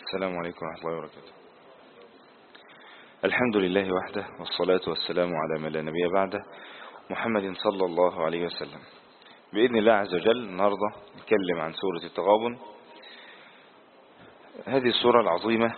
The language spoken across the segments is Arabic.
السلام عليكم ورحمة الله وبركاته. الحمد لله وحده، والصلاة والسلام على من لا نبي بعده، محمد صلى الله عليه وسلم. بإذن الله عز وجل النهاردة نتكلم عن سورة التغابن. هذه السورة العظيمة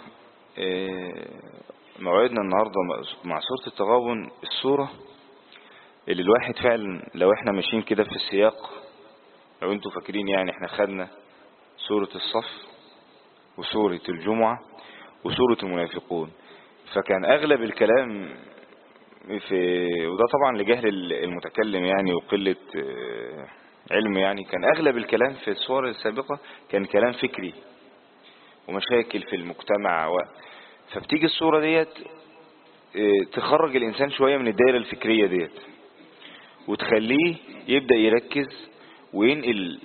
موعدنا النهاردة مع سورة التغابن، السورة اللي الواحد فعلا لو احنا ماشيين كده في السياق، لو انتوا فاكرين يعني احنا خدنا سورة الصف وسورة الجمعة وسورة المنافقون، فكان أغلب الكلام وده طبعا لجهل المتكلم يعني وقلة علم، يعني كان أغلب الكلام في السور السابقة كان كلام فكري ومشاكل في المجتمع فبتيجي السورة ديت تخرج الإنسان شوية من الدائرة الفكرية ديت وتخليه يبدأ يركز وينقل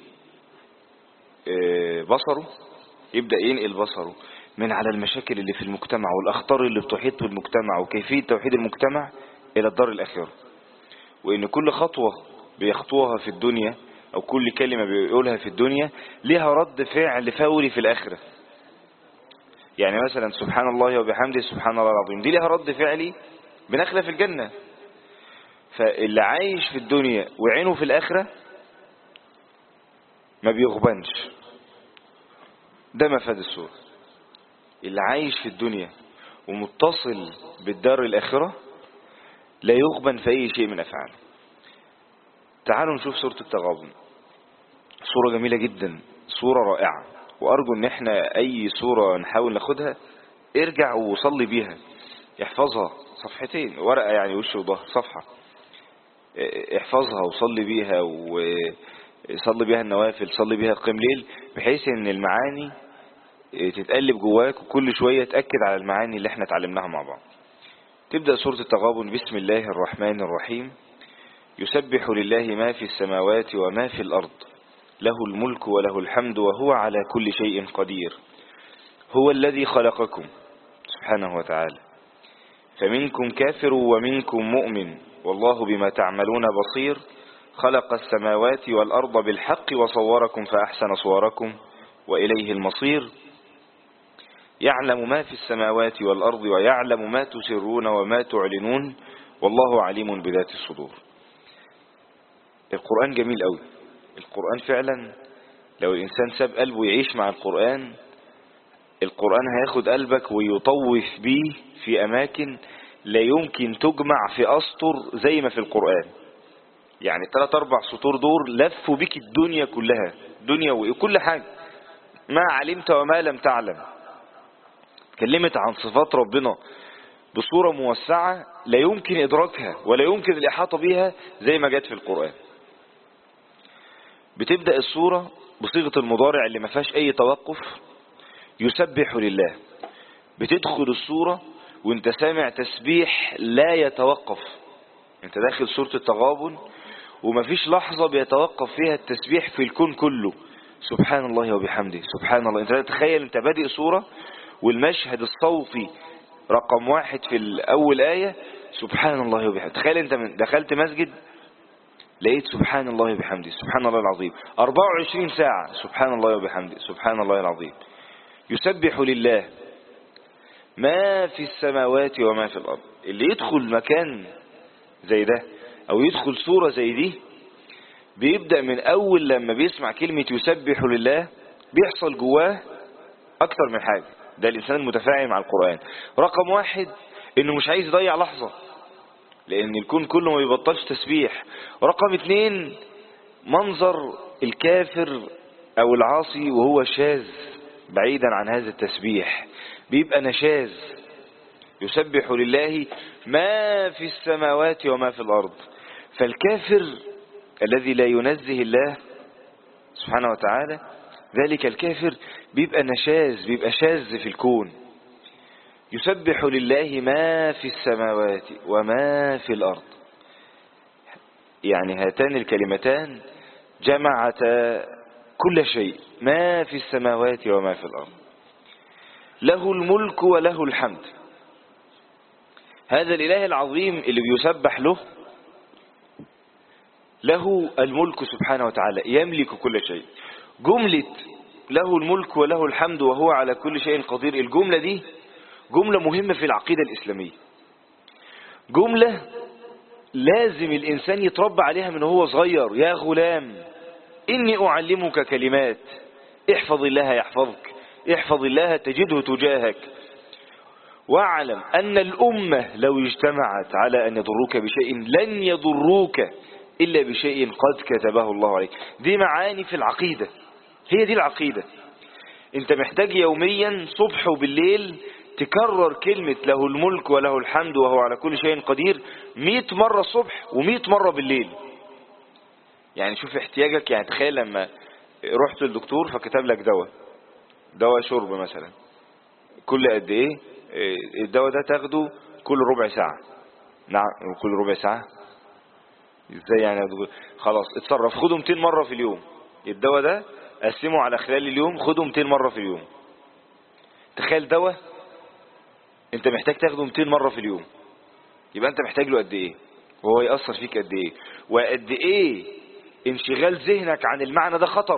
بصره، يبدأ ينقل بصره من على المشاكل اللي في المجتمع والأخطار اللي بتحيط بالمجتمع وكيفية توحيد المجتمع إلى الدار الآخرة، وإن كل خطوة بيخطوها في الدنيا أو كل كلمة بيقولها في الدنيا لها رد فعل فوري في الآخرة. يعني مثلا سبحان الله وبحمده سبحان الله العظيم، دي لها رد فعلي بنخلة في الجنة. فاللي عايش في الدنيا وعينه في الآخرة ما بيغبنش، ده مفاد السورة. اللي عايش في الدنيا ومتصل بالدار الآخرة لا يغبن في أي شيء من أفعاله. تعالوا نشوف سورة التغابن. سورة جميلة جدا، سورة رائعة، وأرجو أن احنا أي سورة نحاول ناخدها ارجع وصلي بيها، احفظها صفحتين ورقة يعني وش وظهر صفحة، احفظها وصلي بيها وصلي بيها النوافل، صلي بيها قيام ليل، بحيث ان المعاني تتقلب جواك وكل شوية تأكد على المعاني اللي احنا اتعلمناها مع بعض. تبدأ سورة التغابن: بسم الله الرحمن الرحيم. يسبح لله ما في السماوات وما في الأرض، له الملك وله الحمد وهو على كل شيء قدير. هو الذي خلقكم سبحانه وتعالى، فمنكم كافر ومنكم مؤمن، والله بما تعملون بصير. خلق السماوات والأرض بالحق وصوركم فأحسن صوركم وإليه المصير. يعلم ما في السماوات والأرض ويعلم ما تسرون وما تعلنون، والله عليم بذات الصدور. القرآن جميل قوي. القرآن فعلا لو الإنسان ساب قلبه يعيش مع القرآن هياخد قلبك ويطوف بيه في أماكن لا يمكن تجمع في أسطر زي ما في القرآن. يعني 3-4 سطور دول لفوا بك الدنيا كلها، دنيا وكل حاجة، ما علمت وما لم تعلم. اتكلمت عن صفات ربنا بصورة موسعة لا يمكن إدراكها ولا يمكن الإحاطة بها زي ما جت في القرآن. بتبدأ السورة بصيغة المضارع اللي ما فيهاش أي توقف، يسبح لله. بتدخل السورة وانت سامع تسبيح لا يتوقف. انت داخل سورة التغابن ومفيش لحظة بيتوقف فيها التسبيح في الكون كله. سبحان الله وبحمده سبحان الله. انت تخيل انت بادئ سورة والمشهد الصوتي رقم 1 في الأول آية سبحان الله وبحمده. تخيل انت دخلت مسجد لقيت سبحان الله وبحمده سبحان الله العظيم 24 ساعة سبحان الله وبحمده سبحان الله العظيم. يسبح لله ما في السماوات وما في الأرض. اللي يدخل مكان زي ده أو يدخل سورة زي دي بيبدأ من أول لما بيسمع كلمة يسبح لله بيحصل جواه أكتر من حاجة. ده الإنسان المتفاعل مع القرآن. رقم 1 إنه مش عايز يضيع لحظة لأن الكون كله ما بيبطلش تسبيح. رقم 2 منظر الكافر أو العاصي وهو شاذ بعيدا عن هذا التسبيح، بيبقى نشاز. يسبح لله ما في السماوات وما في الأرض. فالكافر الذي لا ينزه الله سبحانه وتعالى، ذلك الكافر بيبقى نشاز، بيبقى شاذ في الكون. يسبح لله ما في السماوات وما في الأرض. يعني هاتان الكلمتان جمعتا كل شيء، ما في السماوات وما في الأرض. له الملك وله الحمد. هذا الإله العظيم اللي بيسبح له الملك سبحانه وتعالى، يملك كل شيء. جملة له الملك وله الحمد وهو على كل شيء قدير، الجملة دي جملة مهمة في العقيدة الإسلامية، جملة لازم الإنسان يتربى عليها من هو صغير. يا غلام إني أعلمك كلمات احفظ الله يحفظك، احفظ الله تجده تجاهك، واعلم أن الأمة لو اجتمعت على أن يضروك بشيء لن يضروك إلا بشيء قد كتبه الله عليك. دي معاني في العقيدة، هي دي العقيدة. انت محتاج يوميا صبح وبالليل تكرر كلمة له الملك وله الحمد وهو على كل شيء قدير 100 مرة الصبح و100 مرة بالليل. يعني شوف احتياجك، يعني تخيل لما رحت للدكتور فكتب لك دواء شرب مثلا، كل قد ايه الدواء ده تاخده؟ كل ربع ساعة. نعم كل ربع ساعة ازاي يعني؟ خلاص اتصرف، خده 200 مرة في اليوم. الدواء ده قسمه على خلال اليوم، خده 200 مرة في اليوم. تخيل دواء انت محتاج تاخده 200 مرة في اليوم، يبقى انت محتاج له قد ايه، وهو يأثر فيك قد ايه، وقد ايه انشغال ذهنك عن المعنى ده خطر،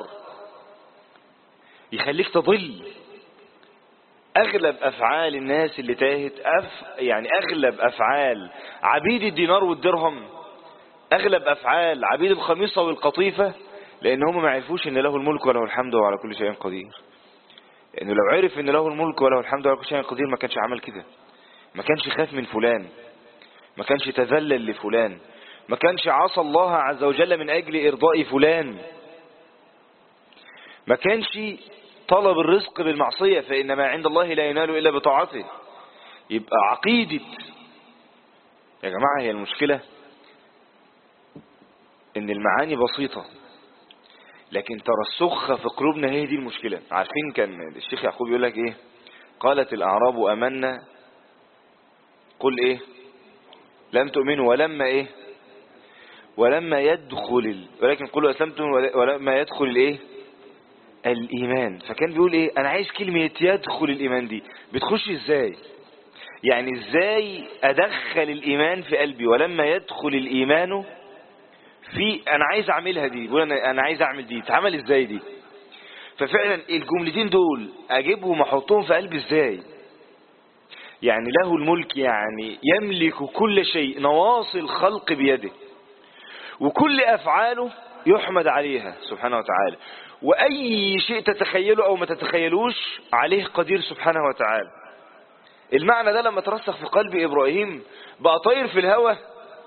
يخليك تضل. اغلب افعال الناس اللي تاهت يعني اغلب افعال عبيد الدينار والدرهم، اغلب افعال عبيد الخميصة والقطيفة، لان هم ما عرفوش ان له الملك وله الحمد وعلى كل شيء قدير. لانه لو عرف ان له الملك وله الحمد وعلى كل شيء قدير ما كانش عمل كده، ما كانش خاف من فلان، ما كانش تذلل لفلان، ما كانش عصى الله عز وجل من اجل ارضاء فلان، ما كانش طلب الرزق بالمعصية، فإن ما عند الله لا ينال إلا بطاعته. يبقى عقيدة يا جماعة، هي المشكلة إن المعاني بسيطة لكن ترسخها في قلوبنا، هي دي المشكلة. عارفين كان الشيخ يعقوب يقول لك إيه؟ قالت الأعراب أمنا قل إيه؟ لم تؤمنوا ولما إيه؟ ولما يدخل ولكن قلوا أسلمتم ولما يدخل الإيه؟ الإيمان. فكان بيقول إيه؟ أنا عايز كلمة يدخل الإيمان دي بتخش إزاي؟ يعني إزاي أدخل الإيمان في قلبي؟ ولما يدخل الإيمان في، أنا عايز أعملها دي، بيقول أنا عايز أعمل دي، تعمل إزاي دي؟ ففعلا الجملتين دول أجيبهم أحطهم في قلبي إزاي؟ يعني له الملك يعني يملك كل شيء، نواصي الخلق بيده، وكل أفعاله يحمد عليها سبحانه وتعالى، وأي شيء تتخيله أو ما تتخيلوش عليه قدير سبحانه وتعالى. المعنى ده لما ترسخ في قلب إبراهيم بقى طاير في الهوى،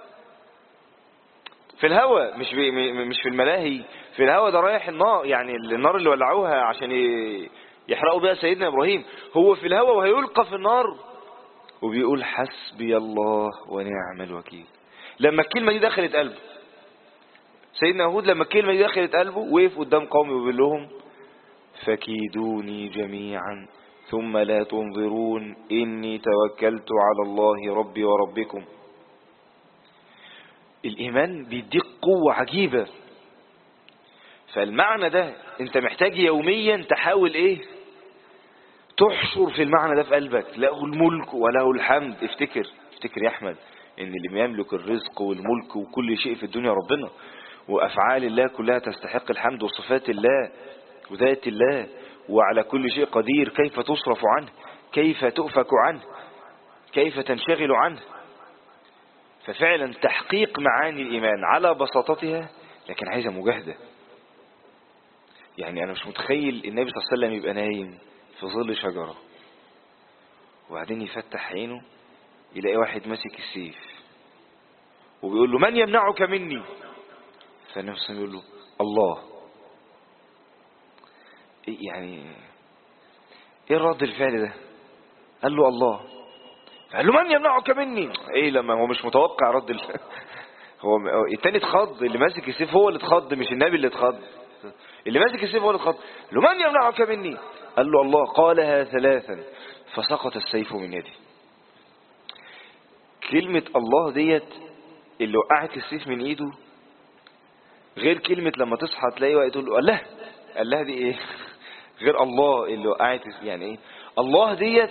في الهوى مش في الملاهي، في الهوى. ده رايح النار، يعني النار اللي ولعوها عشان يحرقوا بها سيدنا إبراهيم، هو في الهوى وهيلقى في النار وبيقول حسبي الله ونعم الوكيل. لما الكلمة دي دخلت قلبه سيدنا هود، لما الكلمة دي دخلت قلبه وقف قدام قومه وبيقول لهم فكيدوني جميعا ثم لا تنظرون إني توكلت على الله ربي وربكم. الإيمان بيديك قوة عجيبة. فالمعنى ده انت محتاج يوميا تحاول ايه؟ تحشر في المعنى ده في قلبك، له الملك وله الحمد. افتكر يا احمد ان اللي يملك الرزق والملك وكل شيء في الدنيا ربنا، وافعال الله كلها تستحق الحمد، وصفات الله وذات الله، وعلى كل شيء قدير. كيف تصرف عنه؟ كيف تؤفك عنه؟ كيف تنشغل عنه؟ ففعلا تحقيق معاني الإيمان على بساطتها لكن عايزة مجاهدة. يعني أنا مش متخيل النبي صلى الله عليه وسلم يبقى نايم في ظل شجرة وبعدين يفتح عينه يلاقي واحد ماسك السيف وبيقول له من يمنعك مني؟ فالنبي صلى الله عليه وسلم يقول له الله. يعني ايه رد الفعل ده؟ قال له الله. قال له من يمنعك مني؟ ايه لما هو مش متوقع رد هو التاني اتخض، اللي ماسك السيف هو اللي اتخض مش النبي اللي اتخض، اللي ماسك السيف هو اللي اتخض. قال له من يمنعك مني؟ قال له الله. قالها ثلاثا فسقط السيف من يدي. كلمة الله ديت اللي وقعت السيف من ايده غير كلمة لما تصحى تلاقي وقت تقول له الله. الله دي ايه؟ غير الله اللي وقعت. يعني ايه الله ديت؟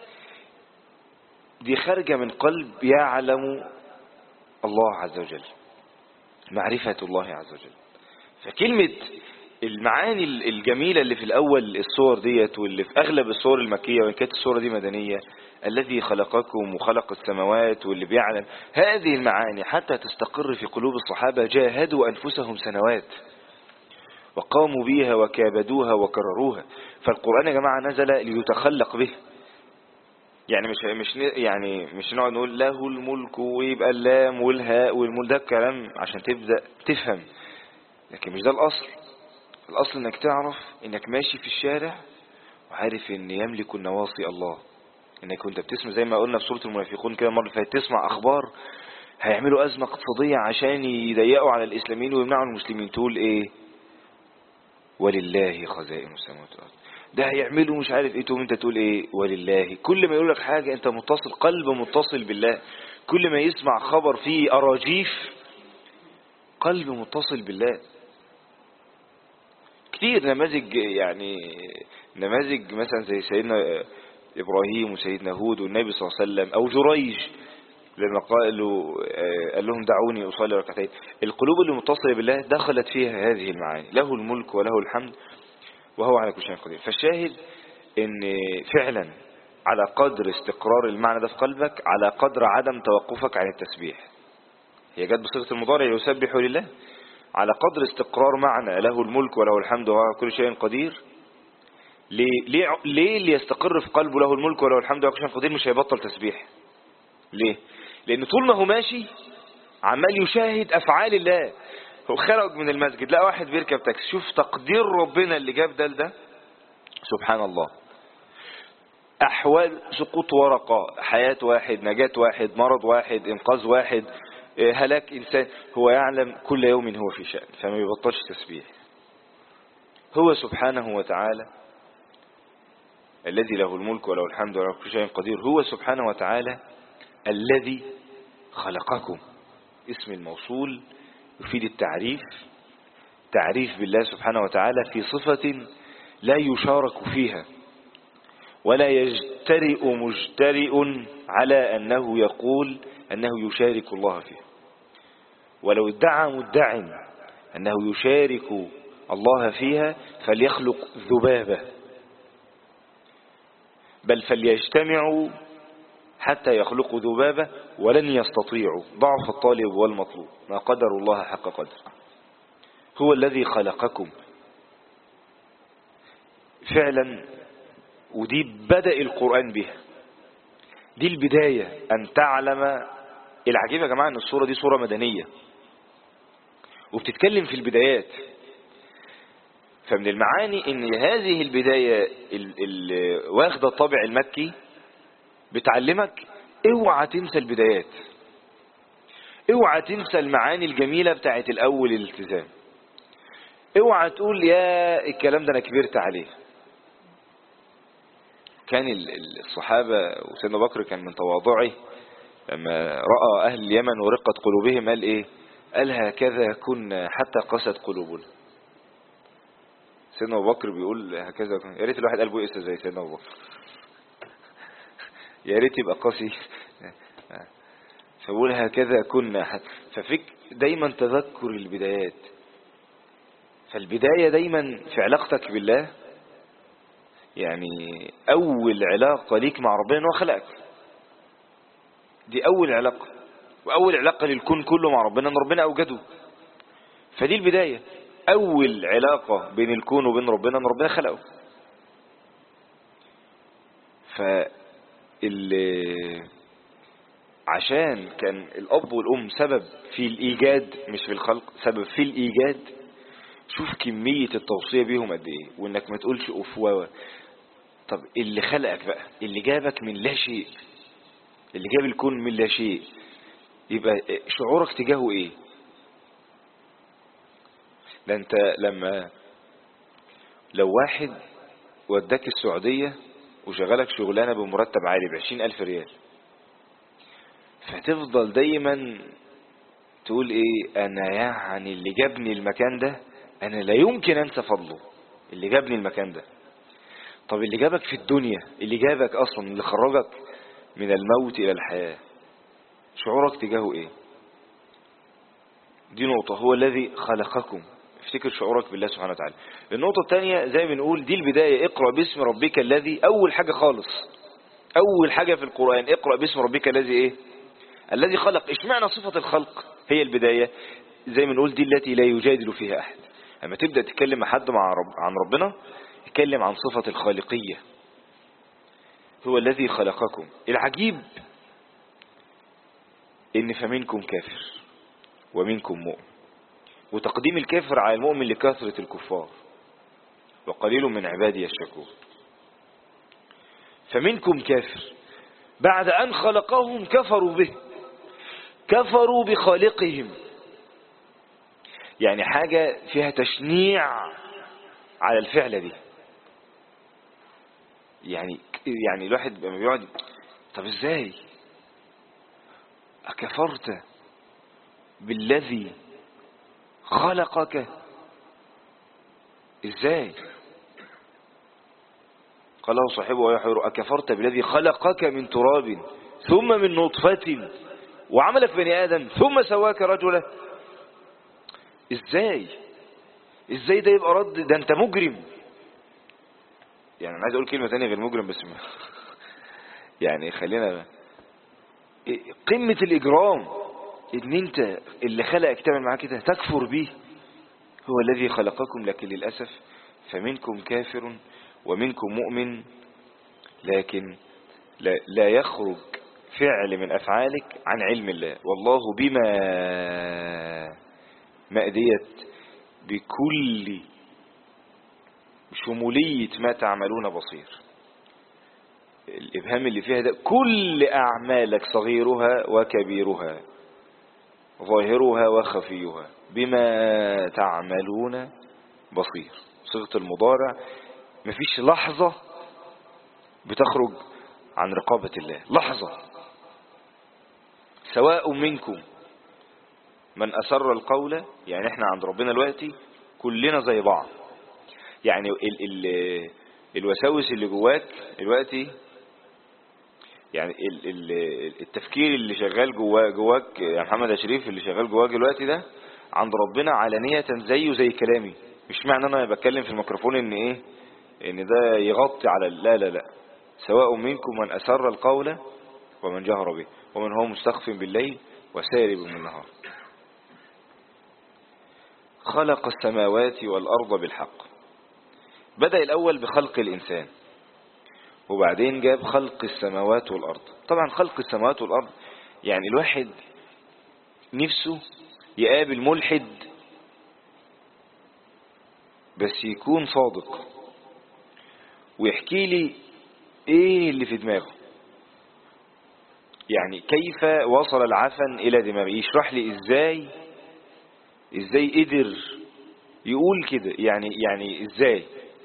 دي خارجة من قلب يعلم الله عز وجل، معرفة الله عز وجل. فكلمة المعاني الجميلة اللي في الأول الصور ديت واللي في أغلب الصور المكية، وإن كانت الصورة دي مدنية، الذي خلقكم وخلق السماوات واللي بيعلم، هذه المعاني حتى تستقر في قلوب الصحابة جاهدوا أنفسهم سنوات وقاموا بها وكابدوها وكرروها. فالقرآن يا جماعة نزل ليتخلق به، يعني مش نقعد نقول له الملك ويبقى اللام والهاء والمول، ده الكلام عشان تبدأ تفهم، لكن مش ده الأصل. الأصل انك تعرف انك ماشي في الشارع وعارف ان يملك النواصي الله، انك كنت بتسمع زي ما قلنا في سورة المنافقون كده مرة فاتت، تسمع اخبار هيعملوا ازمة اقتصادية عشان يضيقوا على الاسلاميين ويمنعوا المسلمين، تقول ايه؟ ولله خزائن السماوات والارض. ده هيعملوا مش عارف ايه، تقوم انت تقول ايه؟ ولله. كل ما يقول لك حاجة انت متصل، قلب متصل بالله. كل ما يسمع خبر فيه اراجيف، قلب متصل بالله. كتير نماذج، يعني نماذج مثلا زي سيدنا إبراهيم وسيدنا هود والنبي صلى الله عليه وسلم، أو جريج لما قال لهم دعوني أصلي ركعتين. القلوب اللي متصلة بالله دخلت فيها هذه المعاني، له الملك وله الحمد وهو على كل شيء قدير. فالشاهد ان فعلا على قدر استقرار المعنى ده في قلبك، على قدر عدم توقفك عن التسبيح. هي جت بصيغة المضارع يسبح لله. على قدر استقرار معنى له الملك وله الحمد وهو على كل شيء قدير، ليه اللي يستقر في قلبه له الملك وله الحمد وهو على كل شيء قدير مش هيبطل تسبيح؟ ليه؟ لأن طول ما هو ماشي عمال يشاهد أفعال الله. هو خرج من المسجد لقى واحد بيركب تاكسي، شوف تقدير ربنا اللي جاب ده سبحان الله. أحوال سقوط ورقة، حياة واحد، نجاة واحد، مرض واحد، إنقاذ واحد، هلاك إنسان، هو يعلم كل يوم هو في شأن، فما يبطلش تسبيح. هو سبحانه وتعالى الذي له الملك وله الحمد وله كل شيء قدير. هو سبحانه وتعالى الذي خلقكم. اسم الموصول يفيد التعريف، تعريف بالله سبحانه وتعالى في صفة لا يشارك فيها، ولا يجترئ مجترئ على أنه يقول أنه يشارك الله فيه. ولو ادعى مدع أنه يشارك الله فيها فليخلق ذبابة، بل فليجتمعوا حتى يخلقوا ذبابة ولن يستطيعوا، ضعف الطالب والمطلوب، ما قدر الله حق قدر. هو الذي خلقكم فعلا، ودي بدأ القرآن بها، دي البداية. أن تعلم. العجيب يا جماعة أن الصورة دي صورة مدنية وبتتكلم في البدايات. فمن المعاني أن هذه البداية واخدة الطابع المكي بتعلمك اوعى تنسى البدايات، اوعى تنسى المعاني الجميلة بتاعت الأول الالتزام، اوعى تقول يا الكلام ده أنا كبرت عليه. كان الصحابة وسيدنا بكر كان من تواضعه لما رأى أهل اليمن ورقة قلوبهم قال إيه؟ قال هكذا كنا حتى قست قلوبنا. سيدنا أبو بكر بيقول هكذا كنا. يا ريت الواحد قلبه يقسى زي سيدنا أبو بكر، يا ريت يبقى قاسي. فبقول هكذا كنا. ففيك دايما تذكر البدايات. فالبداية دايما في علاقتك بالله، يعني أول علاقة ليك مع ربنا هو خلقك. دي أول علاقة، وأول علاقة للكون كله مع ربنا أن ربنا أوجده. فدي البداية، أول علاقة بين الكون وبين ربنا أن ربنا خلقه. عشان كان الأب والأم سبب في الإيجاد مش في الخلق، سبب في الإيجاد. شوف كمية التوصية بيهم قد إيه، وإنك ما تقولش أفواوة. طب اللي خلقك بقى، اللي جابك من لا شيء، اللي جاب الكون من لا شيء، يبقى شعورك تجاهه إيه؟ ده أنت لو واحد وداك السعودية وشغلك شغلانة بمرتب عالي ب20,000 ريال، فتفضل دايما تقول ايه؟ انا يعني اللي جابني المكان ده انا لا يمكن انسى فضله، اللي جابني المكان ده. طب اللي جابك في الدنيا، اللي جابك اصلا، اللي خرجك من الموت الى الحياة، شعورك تجاهه ايه؟ دي نقطة. هو الذي خلقكم. تفتكر شعورك بالله سبحانه وتعالى. النقطة الثانية زي ما بنقول دي البداية، اقرأ باسم ربك الذي، أول حاجة خالص، أول حاجة في القرآن اقرأ باسم ربك الذي إيه؟ الذي خلق. اشمعنى صفة الخلق هي البداية؟ زي ما نقول دي التي لا يجادل فيها أحد. لما تبدأ تتكلم مع حد عن ربنا، تتكلم عن صفة الخالقية. هو الذي خلقكم. العجيب إن فمنكم كافر ومنكم مؤمن، وتقديم الكافر على المؤمن لكثرة الكفار، وقليل من عبادي الشكور. فمنكم كافر بعد أن خلقهم كفروا به، كفروا بخالقهم. يعني حاجة فيها تشنيع على الفعلة دي. يعني الواحد لما بيقعد، طب ازاي أكفرت بالذي خلقك؟ ازاي؟ قال له صاحبه ويحير أكفرت بالذي خلقك من تراب ثم من نطفة وعملك بني آدم ثم سواك رجلا. ازاي ده يبقى رد؟ ده انت مجرم. يعني انا عايز اقول كلمة تانية غير مجرم بس يعني خلينا قمة الإجرام ان انت اللي خلقك تعمل معاه كده، تكفر به. هو الذي خلقكم، لكن للأسف فمنكم كافر ومنكم مؤمن، لكن لا يخرج فعل من أفعالك عن علم الله. والله بما مأدية بكل شمولية ما تعملون بصير. الإبهام اللي فيها ده كل أعمالك صغيرها وكبيرها ظاهرها وخفيها بما تعملون بصير. صيغة المضارع مفيش لحظة بتخرج عن رقابة الله، لحظة. سواء منكم من أسر القول، يعني احنا عند ربنا دلوقتي كلنا زي بعض. يعني الوساوس اللي جواك دلوقتي، يعني التفكير اللي شغال جواك يا محمد شريف، اللي شغال جواك دلوقتي ده عند ربنا علانية زيه زي كلامي. مش معنى انا بتكلم في الميكروفون ان ايه، ان ده يغطي على لا لا لا. سواء منكم من أسر القول ومن جهر به ومن هو مستخف بالليل وسارب بالنهار. خلق السماوات والأرض بالحق. بدأ الأول بخلق الإنسان، وبعدين جاب خلق السماوات والأرض. طبعا خلق السماوات والأرض يعني الواحد نفسه يقابل ملحد بس يكون صادق ويحكي لي ايه اللي في دماغه، يعني كيف وصل العفن الى دماغه، يشرح لي ازاي قدر يقول كده. يعني ازاي،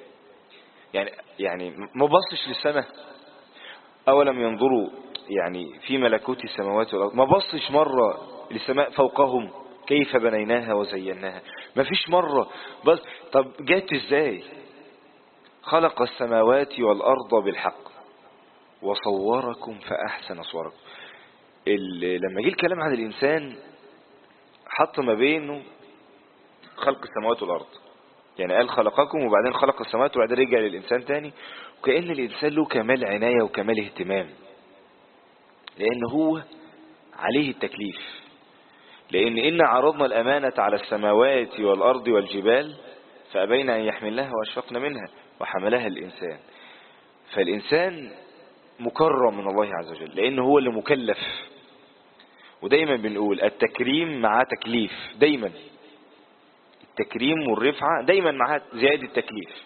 يعني ما بصش للسماء؟ اولم ينظروا يعني في ملكوت السماوات والارض؟ ما بصش مرة للسماء فوقهم كيف بنيناها وزيناها؟ ما فيش مرة بس. طب جات ازاي؟ خلق السماوات والارض بالحق وصوركم فاحسن صوركم. لما جه الكلام عن الانسان حط ما بينه خلق السماوات والارض، يعني قال خلقكم وبعدين خلق السماوات وبعدين رجع للانسان تاني، وكأن الانسان له كمال عناية وكمال اهتمام، لان هو عليه التكليف. لان إن عرضنا الامانة على السماوات والارض والجبال فابين ان يحملنها واشفقن منها وحملها الانسان. فالانسان مكرم من الله عز وجل لانه هو اللي مكلف. ودايما بنقول التكريم مع تكليف، دايما التكريم والرفعة دايما مع زيادة التكليف.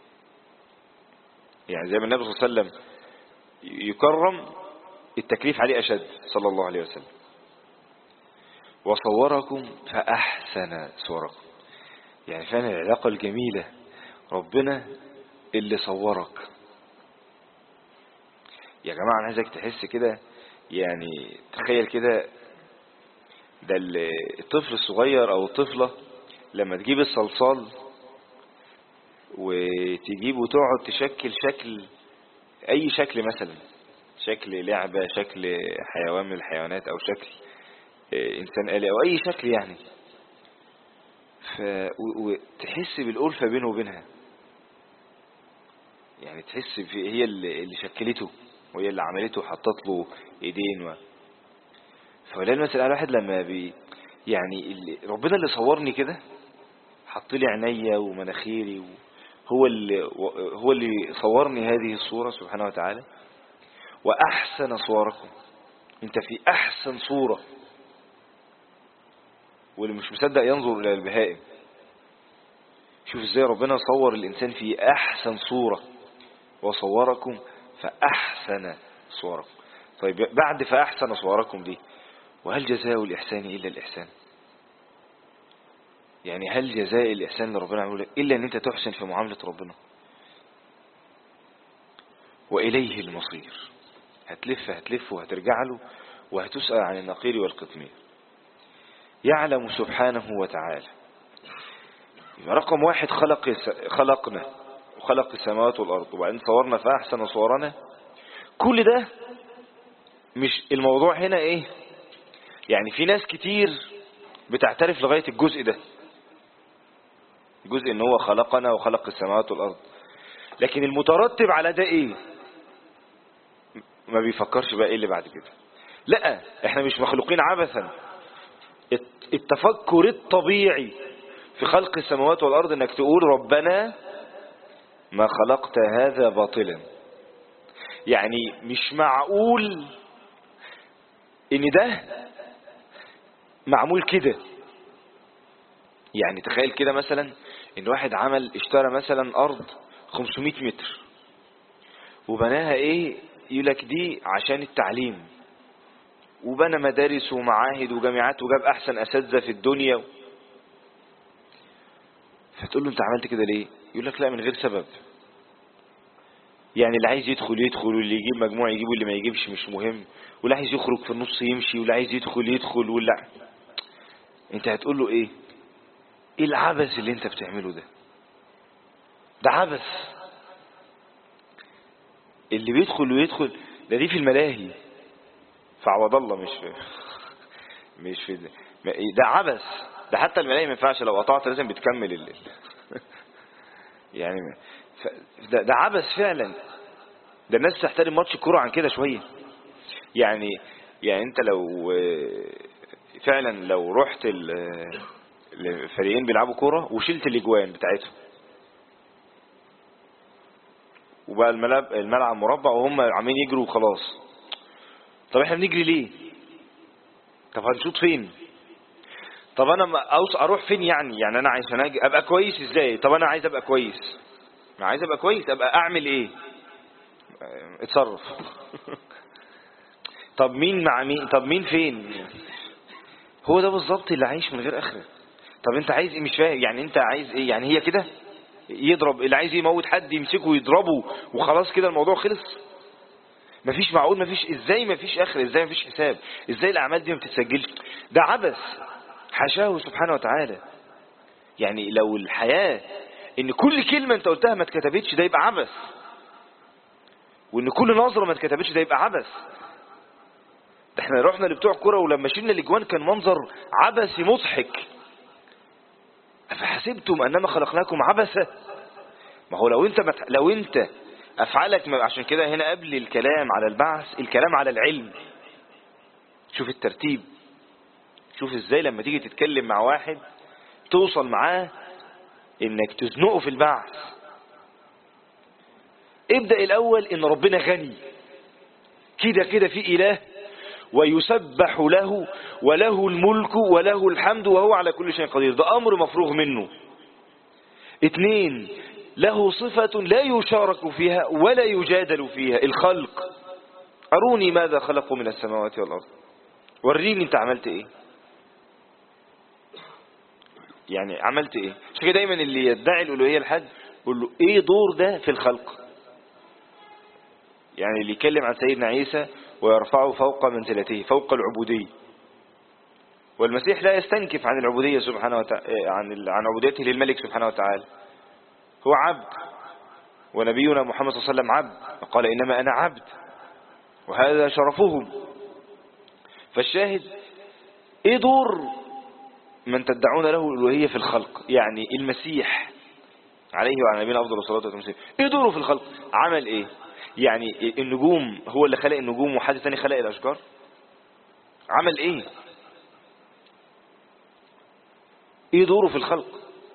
يعني زي ما النبي صلى الله عليه وسلم يكرم التكليف عليه أشد صلى الله عليه وسلم. وصوركم فأحسن صوركم، يعني فعلا العلاقة الجميلة، ربنا اللي صورك. يا جماعة أنا عايزك تحس كده، يعني تخيل كده ده الطفل الصغير أو الطفلة لما تجيب الصلصال وتجيب وتقعد تشكل شكل، أي شكل، مثلا شكل لعبة، شكل حيوان من الحيوانات، أو شكل إنسان آلي، أو أي شكل يعني. وتحس بالألفة بينه وبينها، يعني تحس هي اللي شكلته وهي اللي عملته وحطت له ايدين فولا المثل على واحد لما يعني ربنا اللي صورني كده، حط لي عينيا ومناخيري هو اللي صورني هذه الصورة سبحانه وتعالى. وأحسن صوركم، انت في أحسن صورة. واللي مش مصدق ينظر إلى البهائم، شوف ازاي ربنا صور الإنسان في أحسن صورة، وصوركم فأحسن صوركم. طيب بعد فأحسن صوركم دي، وهل جزاء الإحسان إلا الإحسان؟ يعني هل جزاء الإحسان اللي ربنا عمله إلا أن أنت تحسن في معاملة ربنا؟ وإليه المصير، هتلف وهترجع له، وهتسأل عن النقير والقطمير. يعلم سبحانه وتعالى. رقم واحد خلقنا وخلق السماوات والأرض، وبعدين صورنا فأحسن صورنا. كل ده مش الموضوع هنا ايه، يعني في ناس كتير بتعترف لغاية الجزء ده، الجزء ان هو خلقنا وخلق السماوات والأرض، لكن المترتب على ده ايه؟ ما بيفكرش بقى ايه اللي بعد كده. لا، احنا مش مخلوقين عبثا. التفكر الطبيعي في خلق السماوات والأرض انك تقول ربنا ما خلقت هذا باطلا. يعني مش معقول ان ده معمول كده. يعني تخيل كده مثلا ان واحد اشترى مثلا ارض 500 متر وبناها ايه، يقولك دي عشان التعليم، وبنى مدارس ومعاهد وجامعات وجاب احسن اساتذه في الدنيا. فتقول له انت عملت كده ليه؟ يقولك لا، من غير سبب. يعني اللي عايز يدخل واللي يجيب مجموع يجيب واللي ما يجيبش مش مهم، واللي عايز يخرج في النص يمشي واللي عايز يدخل واللي انت هتقول له ايه العبث اللي انت بتعمله ده عبث. اللي بيدخل ويدخل دي في الملاهي في عوض الله، مش في ده عبث. ده حتى الملاهي ما ينفعش، لو قطعت لازم بتكمل يعني ده عبث فعلا. ده الناس تحترم ماتش الكوره عن كده شويه. يعني انت لو فعلا لو رحت الفريقين بيلعبوا كوره وشلت الاجوان بتاعتهم وبقى الملعب مربع وهم عمالين يجروا وخلاص، طب احنا بنجري ليه؟ طب هنشوط فين؟ طب انا اروح فين؟ يعني انا عايز ابقى كويس ازاي؟ طب انا عايز ابقى كويس، ما عايز ابقى كويس، ابقى اعمل ايه؟ اتصرف. طب مين مع مين؟ طب مين فين؟ هو ده بالظبط اللي عايش من غير اخره. طب انت عايز ايه؟ مش فاهم. يعني انت عايز ايه؟ يعني هي كده يضرب اللي عايز يموت حد يمسكه ويضربه وخلاص كده الموضوع خلص؟ مفيش معقول، مفيش ازاي، مفيش اخر، ازاي مفيش حساب، ازاي الاعمال دي ما بتتسجلش؟ ده عبث حاشاه سبحانه وتعالى. يعني لو الحياة ان كل كلمة انت قلتها ما اتكتبتش ده يبقى عبث، وان كل نظرة ما اتكتبتش ده يبقى عبث. ده احنا رحنا لبتوع كرة ولما شلنا الاجوان كان منظر عبثي مضحك. افحسبتم انما خلقناكم عبثا. ما هو لو انت افعالك عشان كده هنا قبل الكلام على البعث الكلام على العلم. شوف الترتيب، شوف ازاي لما تيجي تتكلم مع واحد توصل معاه انك تزنقه في البعث. ابدأ الاول ان ربنا غني كده في اله ويسبح له وله الملك وله الحمد وهو على كل شيء قدير، ده امر مفروغ منه. 2 له صفة لا يشارك فيها ولا يجادل فيها، الخلق. أروني ماذا خلقوا من السماوات والأرض، وريني انت عملت ايه، يعني عملت ايه. عشان كده دايما اللي يدعي الألوهية لحد يقول له ايه دور ده في الخلق. يعني اللي يتكلم عن سيدنا عيسى ويرفعه فوق منزلته فوق العبودية، والمسيح لا يستنكف عن العبودية سبحانه وتعالى، عن عبوديته للملك سبحانه وتعالى. هو عبد، ونبينا محمد صلى الله عليه وسلم عبد، وقال إنما أنا عبد، وهذا شرفهم. فالشاهد ايه دور من تدعون له الألوهية في الخلق، يعني المسيح عليه وعلى نبينا أفضل الصلاة والسلام ايه دوره في الخلق؟ عمل ايه؟ يعني النجوم هو اللي خلق النجوم وحد ثاني خلق الأشجار؟ عمل ايه؟ ايه دوره في الخلق؟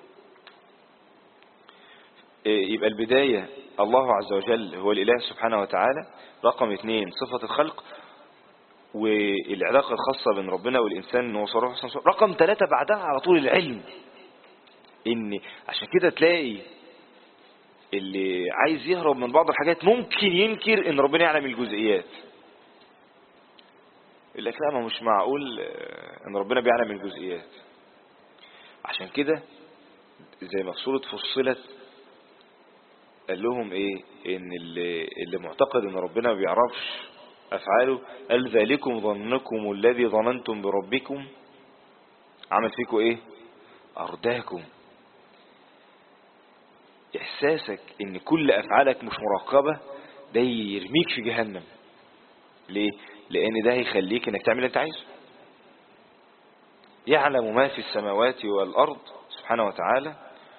يبقى البداية الله عز وجل هو الإله سبحانه وتعالى. رقم 2 صفة الخلق والعلاقة الخاصة بين ربنا والإنسان إنه صراحة. رقم 3 بعدها على طول العلم. إن عشان كده تلاقي اللي عايز يهرب من بعض الحاجات ممكن ينكر إن ربنا يعلم الجزئيات. يقول لك لا، ما مش معقول إن ربنا بيعلم الجزئيات. عشان كده زي ما في سورة فصلت قال لهم ايه؟ ان اللي معتقد ان ربنا ما بيعرفش افعاله قال ذلكم ظنكم الذي ظننتم بربكم عمل فيكم ايه؟ ارداكم. احساسك ان كل افعالك مش مراقبة ده يرميك في جهنم. ليه؟ لان ده هيخليك انك تعمل اللي انت عايزه. يعلم ما في السماوات والارض سبحانه وتعالى.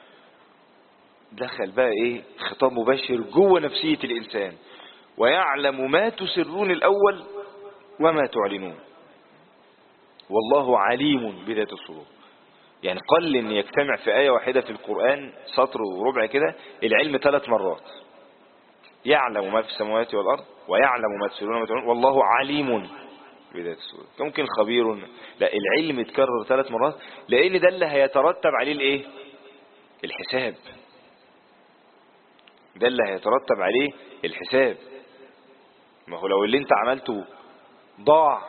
دخل بقى ايه؟ خطاب مباشر جوه نفسية الانسان. ويعلم ما تسرون الاول وما تعلنون والله عليم بذات الصدور. يعني قل ان يجتمع في آية واحدة في القرآن سطر وربع كده العلم 3 مرات. يعلم ما في السماوات والارض ويعلم ما تسرون وما تعلنون والله عليم بذات الصدور. ممكن خبير، لا، العلم يتكرر 3 مرات لان ده اللي هيترتب عليه الايه؟ الحساب. ده اللي هيترتب عليه الحساب. ما هو لو اللي انت عملته ضاع،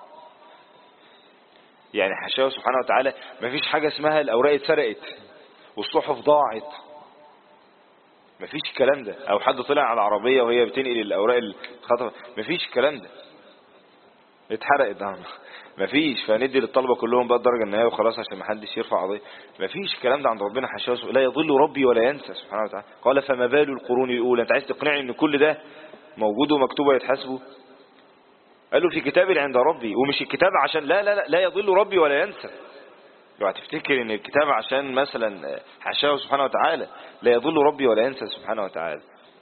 يعني حاشاه سبحانه وتعالى ما فيش حاجة اسمها الأوراق اتسرقت والصحف ضاعت، ما فيش الكلام ده. او حد طلع على العربية وهي بتنقل الأوراق الخطر، ما فيش الكلام ده. اتحرقت ده ما فيش، فندي للطلبة كلهم بقى الدرجة النهائية وخلاص عشان ما حدش يرفع قضية. ما فيش الكلام ده عند ربنا حاشاه. لا يضل ربي ولا ينسى سبحانه وتعالى. قال فما بال القرون الأولى. انت عايز تقنعني ان كل ده موجود ومكتوب ويتحاسبه؟ قالوا في كتاب عند ربي. ومش الكتاب عشان لا يضل ربي ولا ينسى. لو هتفتكر ان الكتاب عشان مثلا حاشاه سبحانه وتعالى، لا يضل ربي ولا ينسى سبحانه وتعالى.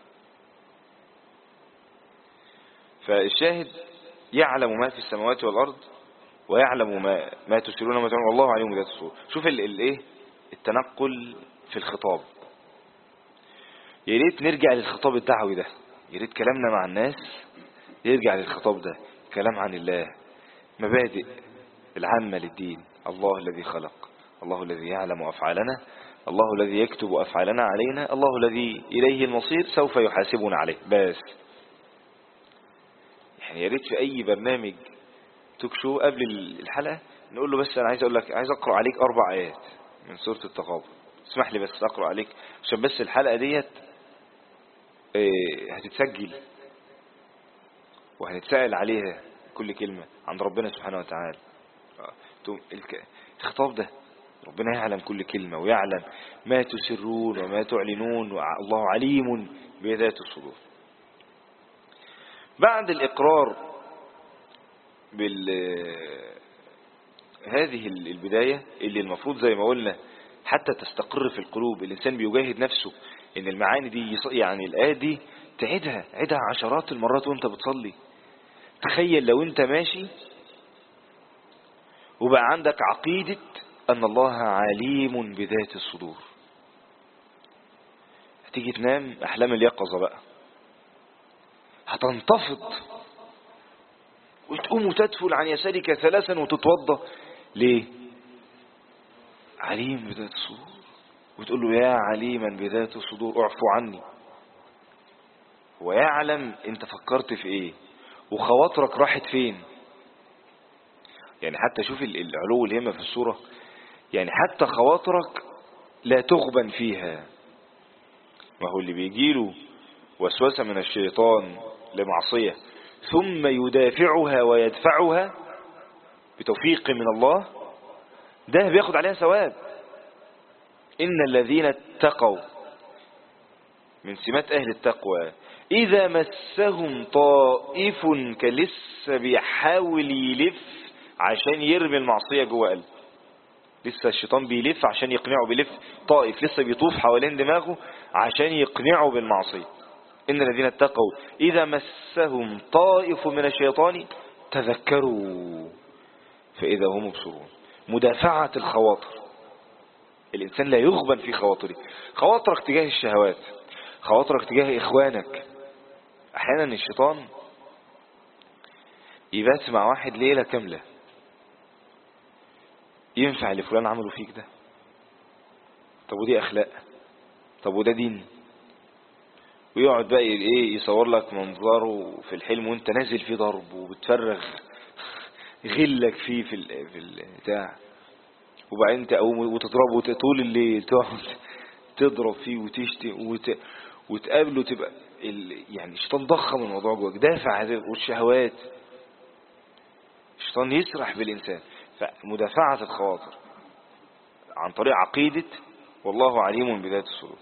فالشاهد يعلم ما في السماوات والأرض ويعلم ما تسرون وما تعلنون والله عليم بذات الصدور. شوف الايه؟ التنقل في الخطاب. يا ريت نرجع للخطاب الدعوي ده. يا ريت كلامنا مع الناس يرجع للخطاب ده. كلام عن الله، مبادئ العامة للدين. الله الذي خلق، الله الذي يعلم أفعالنا، الله الذي يكتب أفعالنا علينا، الله الذي إليه المصير سوف يحاسبنا عليه. بس يعني يا ريت في أي برنامج توك شو قبل الحلقة نقول له بس أنا عايز أقول لك، عايز أقرأ عليك 4 آيات من سورة التغابن. اسمح لي بس أقرأ عليك عشان بس الحلقة ديت هتتسجل وهنتسأل عليها كل كلمة عند ربنا سبحانه وتعالى. الخطاب ده ربنا يعلم كل كلمة ويعلم ما تسرون وما تعلنون والله عليم بذات الصدور. بعد الإقرار هذه البداية اللي المفروض زي ما قلنا حتى تستقر في القلوب، الإنسان بيجاهد نفسه إن المعاني دي يعني الآية دي تعيدها عشرات المرات وانت بتصلي. تخيل لو انت ماشي وبقى عندك عقيدة أن الله عليم بذات الصدور، هتيجي تنام أحلام اليقظة بقى، هتنتفض وتقوم وتدفل عن يسارك 3 وتتوضى. ليه؟ عليم بذات الصدور. وتقول له يا عليما بذات الصدور اعفو عني. ويعلم انت فكرت في ايه وخواطرك راحت فين. يعني حتى شوف العلو الهمة في الصورة، يعني حتى خواطرك لا تغبن فيها. ما هو اللي بيجيله وسوسة من الشيطان لمعصية ثم يدافعها ويدفعها بتوفيق من الله، ده بياخد عليها ثواب. إن الذين اتقوا من سمات أهل التقوى إذا مسهم طائف كلسه بيحاول يلف عشان يرمي المعصية جوه قلبه. لسه الشيطان بيلف عشان يقنعه، بيلف طائف لسه بيطوف حوالين دماغه عشان يقنعه بالمعصية. إن الذين اتقوا إذا مسهم طائف من الشيطان تذكروا فإذا هم مبصرون. مدافعة الخواطر، الإنسان لا يغبن في خواطره، خواطرك تجاه الشهوات، خواطرك تجاه إخوانك. أحيانا الشيطان يبات مع واحد ليلة كاملة، ينفع اللي فلان عمله فيك ده؟ طب ودي أخلاق؟ طب وده دين؟ ويقعد بقى ايه يصور لك منظره في الحلم وانت نازل فيه ضرب وبتفرغ غلك فيه في البتاع، وبعدين تقوم وتضربه طول الليل، تقعد تضرب فيه وتشتم وتقابله، تبقى يعني الشيطان ضخم الموضوع جواك، دافع هذه والشهوات. الشيطان يسرح بالإنسان. فمدافعة الخواطر عن طريق عقيدة والله عليم بذات الصدور.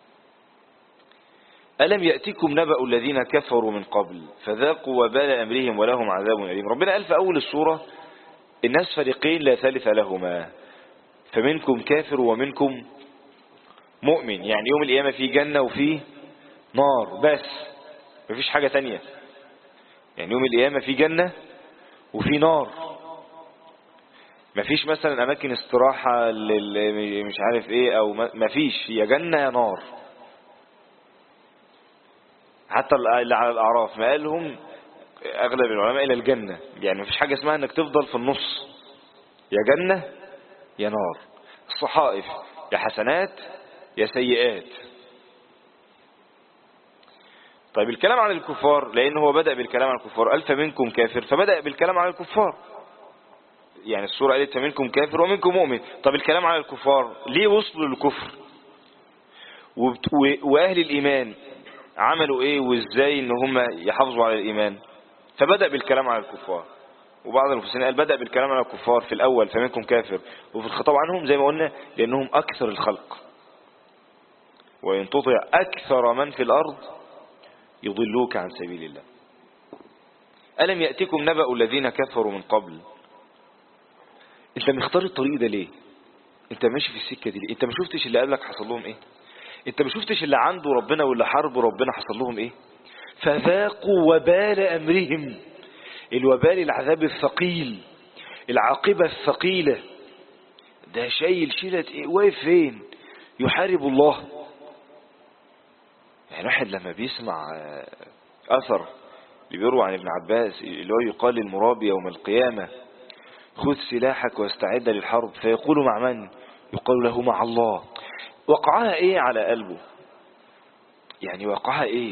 ألم يأتكم نبأ الذين كفروا من قبل فذاقوا وبال أمرهم ولهم عذاب أليم. ربنا قال في أول السورة الناس فريقين لا ثالث لهما، فمنكم كافر ومنكم مؤمن. يعني يوم القيامة في جنة وفي نار، بس مفيش حاجة تانية. يعني يوم القيامة في جنة وفي نار، مفيش مثلا أماكن استراحة مش عارف ايه، أو مفيش، يا جنة يا نار. حتى اللي على الأعراف ما قالهم أغلب العلماء إلى الجنة، يعني مفيش حاجة اسمها أنك تفضل في النص، يا جنة يا نار. الصحائف يا حسنات يا سيئات. طيب الكلام عن الكفار، لأنه هو بدأ بالكلام عن الكفار، قال فمنكم كافر، فبدأ بالكلام عن الكفار. يعني السورة قالت فمنكم كافر ومنكم مؤمن. طب الكلام عن الكفار ليه وصلوا للكفر؟ وأهل الإيمان عملوا ايه وازاي ان هم يحافظوا على الإيمان؟ فبدأ بالكلام على الكفار. وبعض المفسرين قال بدأ بالكلام على الكفار في الأول فمنكم كافر، وفي الخطاب عنهم زي ما قلنا لأنهم أكثر الخلق، وإن تطع أكثر من في الأرض يضلوك عن سبيل الله. ألم يأتكم نبأ الذين كفروا من قبل. انت مختار الطريق ده ليه؟ انت ماشي في السكة دي ليه؟ انت ما شفتش اللي قبلك حصل لهم ايه؟ انت ما شفتش اللي عنده ربنا واللي حاربوا ربنا حصل لهم ايه؟ فذاقوا وبال أمرهم. الوبال العذاب الثقيل، العاقبة الثقيلة. ده شايل شيلة ايه؟ واقف فين؟ يحارب الله. يعني واحد لما بيسمع أثر اللي بيروى عن ابن عباس اللي هو يقال للمرابي يوم القيامة خذ سلاحك واستعد للحرب، فيقول مع من؟ يقال له مع الله. وقعها ايه على قلبه؟ يعني وقعها ايه؟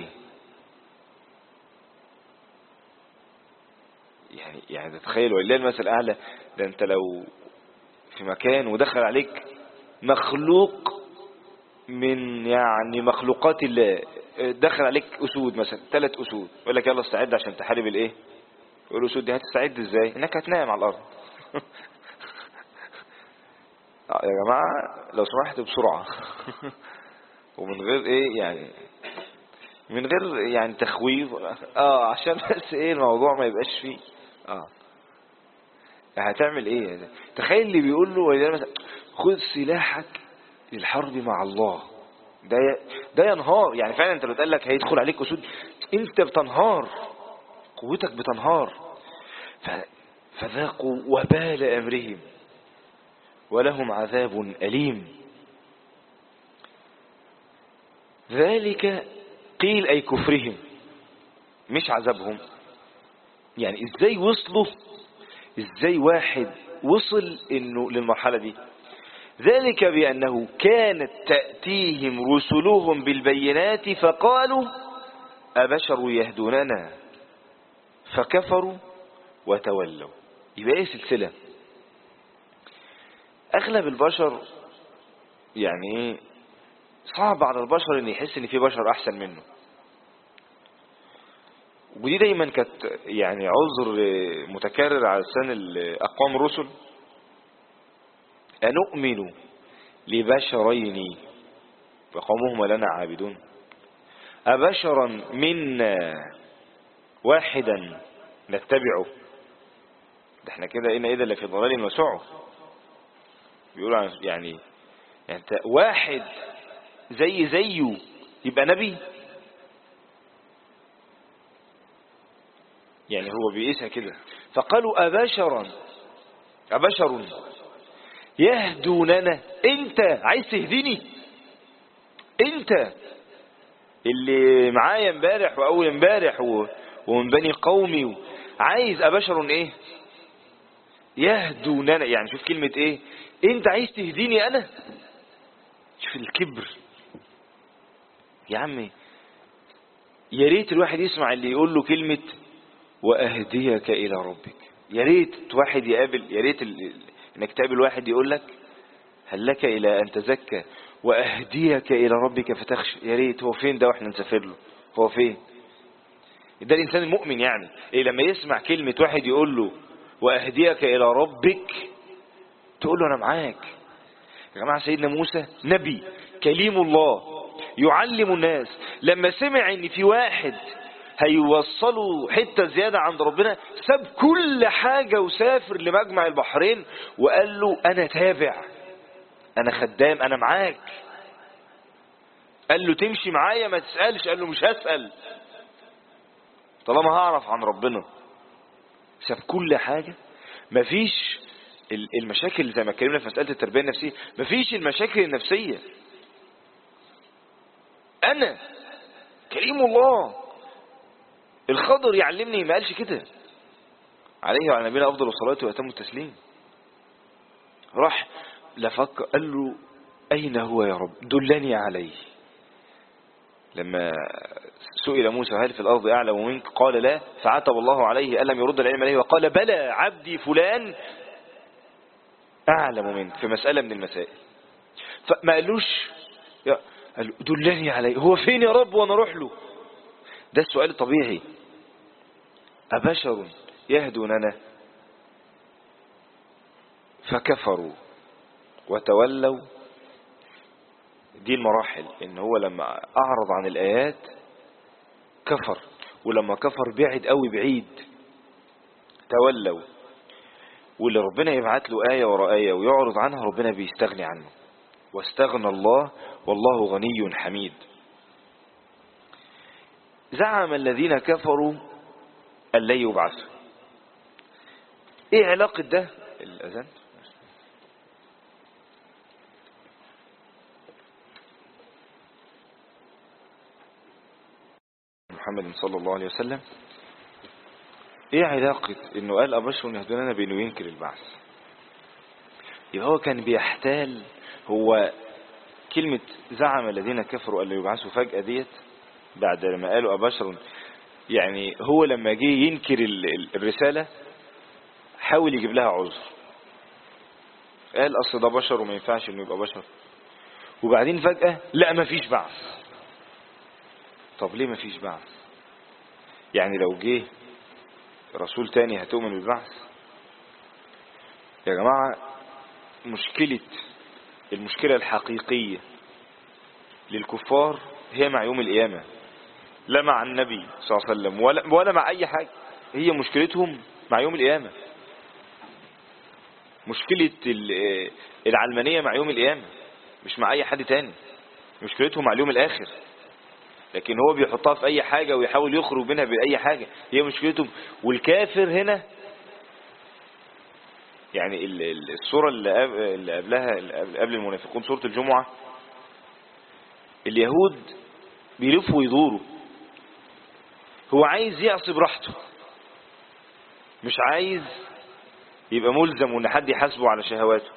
يعني تتخيل ولله المثل الأعلى. ده انت لو في مكان ودخل عليك مخلوق من يعني مخلوقات الله، دخل عليك أسود مثلا 3 أسود، يقول لك يلا استعد عشان تحارب الايه؟ يقول له أسود دي هتستعد ازاي؟ انك هتنام على الأرض. يا جماعة لو سمحت بسرعة. ومن غير ايه يعني، من غير يعني تخويف، عشان بس ايه الموضوع ما يبقاش فيه. هتعمل ايه؟ تخيل اللي بيقول له مثلا خذ سلاحك للحرب مع الله، ده ينهار. يعني فعلا انت لو اتقال لك هيدخل عليك اسود انت بتنهار، قوتك بتنهار. فذاقوا وبال امرهم ولهم عذاب أليم. ذلك قيل أي كفرهم، مش عذابهم. يعني ازاي وصلوا؟ ازاي واحد وصل انه للمرحلة دي؟ ذلك بأنه كانت تأتيهم رسلهم بالبينات فقالوا أبشر يهدوننا فكفروا وتولوا. يبقى ايه سلسلة؟ اغلب البشر يعني صعب على البشر ان يحس ان في بشر احسن منه، ودي دايما كانت يعني عذر متكرر على لسان اقوام الرسل. أنؤمن لبشرين فقومهما لنا عابدون أبشرا منا واحدا نتبعه. ده احنا كده إذا لفي ضلال وسعر. بيقولوا يعني انت واحد زيه يبقى نبي؟ يعني هو بيقيسها كده. فقالوا أبشر يهدوننا؟ انت عايز تهديني؟ انت اللي معايا امبارح واول امبارح ومن بني قومي، عايز أبشر ايه يهدوننا؟ يعني شوف كلمة ايه، انت عايز تهديني انا؟ شوف الكبر يا عمي. يا ريت الواحد يسمع اللي يقول له كلمة وأهديك إلى ربك. يا ريت واحد يقابل، يا ريت انك تقابل واحد يقول لك هل لك إلى أن تزكى وأهديك إلى ربك فتخشى. يا ريت. هو فين ده واحنا نسافر له؟ هو فين ده الإنسان المؤمن؟ يعني إيه لما يسمع كلمة واحد يقول له وأهديك إلى ربك تقول له أنا معاك؟ يا جماعة سيدنا موسى نبي كليم الله يعلم الناس، لما سمع ان في واحد هيوصلوا حتة زيادة عند ربنا ساب كل حاجة وسافر لمجمع البحرين وقال له انا تابع، انا خدام، انا معاك. قال له تمشي معايا ما تسألش؟ قال له مش هسأل طالما هعرف عن ربنا. ساب كل حاجة. مفيش المشاكل زي ما اتكلمنا في مسألة التربية النفسية، مفيش المشاكل النفسية. انا كريم الله. الخضر يعلمني ما قالش كده، عليه وعلى نبينا افضل الصلاة واتم التسليم. راح لفكر قال له اين هو يا رب دلني عليه. لما سئل موسى هل في الارض اعلم منك قال لا، فعتب الله عليه ألم يرد العلم عليه وقال بلى عبدي فلان اعلم منك في مسألة من المسائل. فما قالوش قال له دلني عليه، هو فين يا رب وانا اروح له؟ ده السؤال الطبيعي. أبشر يهدوننا؟ فكفروا وتولوا. دي المراحل، ان هو لما اعرض عن الآيات كفر، ولما كفر بعد قوي بعيد تولوا. واللي ربنا يبعت له آية ورا آية ويعرض عنها ربنا بيستغني عنه. واستغنى الله والله غني حميد. زعم الذين كفروا أن لن يبعثوا. ايه علاقة ده الأذان؟ محمد صلى الله عليه وسلم. ايه علاقة انه قال أبشر يهدوننا بانه ينكر البعث؟ يبقى هو كان بيحتال. هو كلمة زعم الذين كفروا أن لا يبعثوا فجأة ديت بعد لما قالوا أبشر، يعني هو لما جه ينكر الرسالة حاول يجيب لها عذر. قال أصل ده بشر وما ينفعش انه يبقى بشر. وبعدين فجأة لا ما فيش بعث. طب ليه ما فيش بعث؟ يعني لو جه رسول تاني هتؤمن بالبعث؟ يا جماعة المشكلة الحقيقية للكفار هي مع يوم القيامة، لا مع النبي صلى الله عليه وسلم ولا مع أي حاجة. هي مشكلتهم مع يوم القيامة. مشكلة العلمانية مع يوم القيامة، مش مع أي حد تاني. مشكلتهم مع اليوم الآخر، لكن هو بيحطها في أي حاجة ويحاول يخرج منها بأي حاجة. هي مشكلتهم. والكافر هنا يعني السورة اللي قبلها قبل المنافقون سورة الجمعة، اليهود بيلفوا ويدوروا. هو عايز يعصي براحته، مش عايز يبقى ملزم وان حد يحاسبه على شهواته.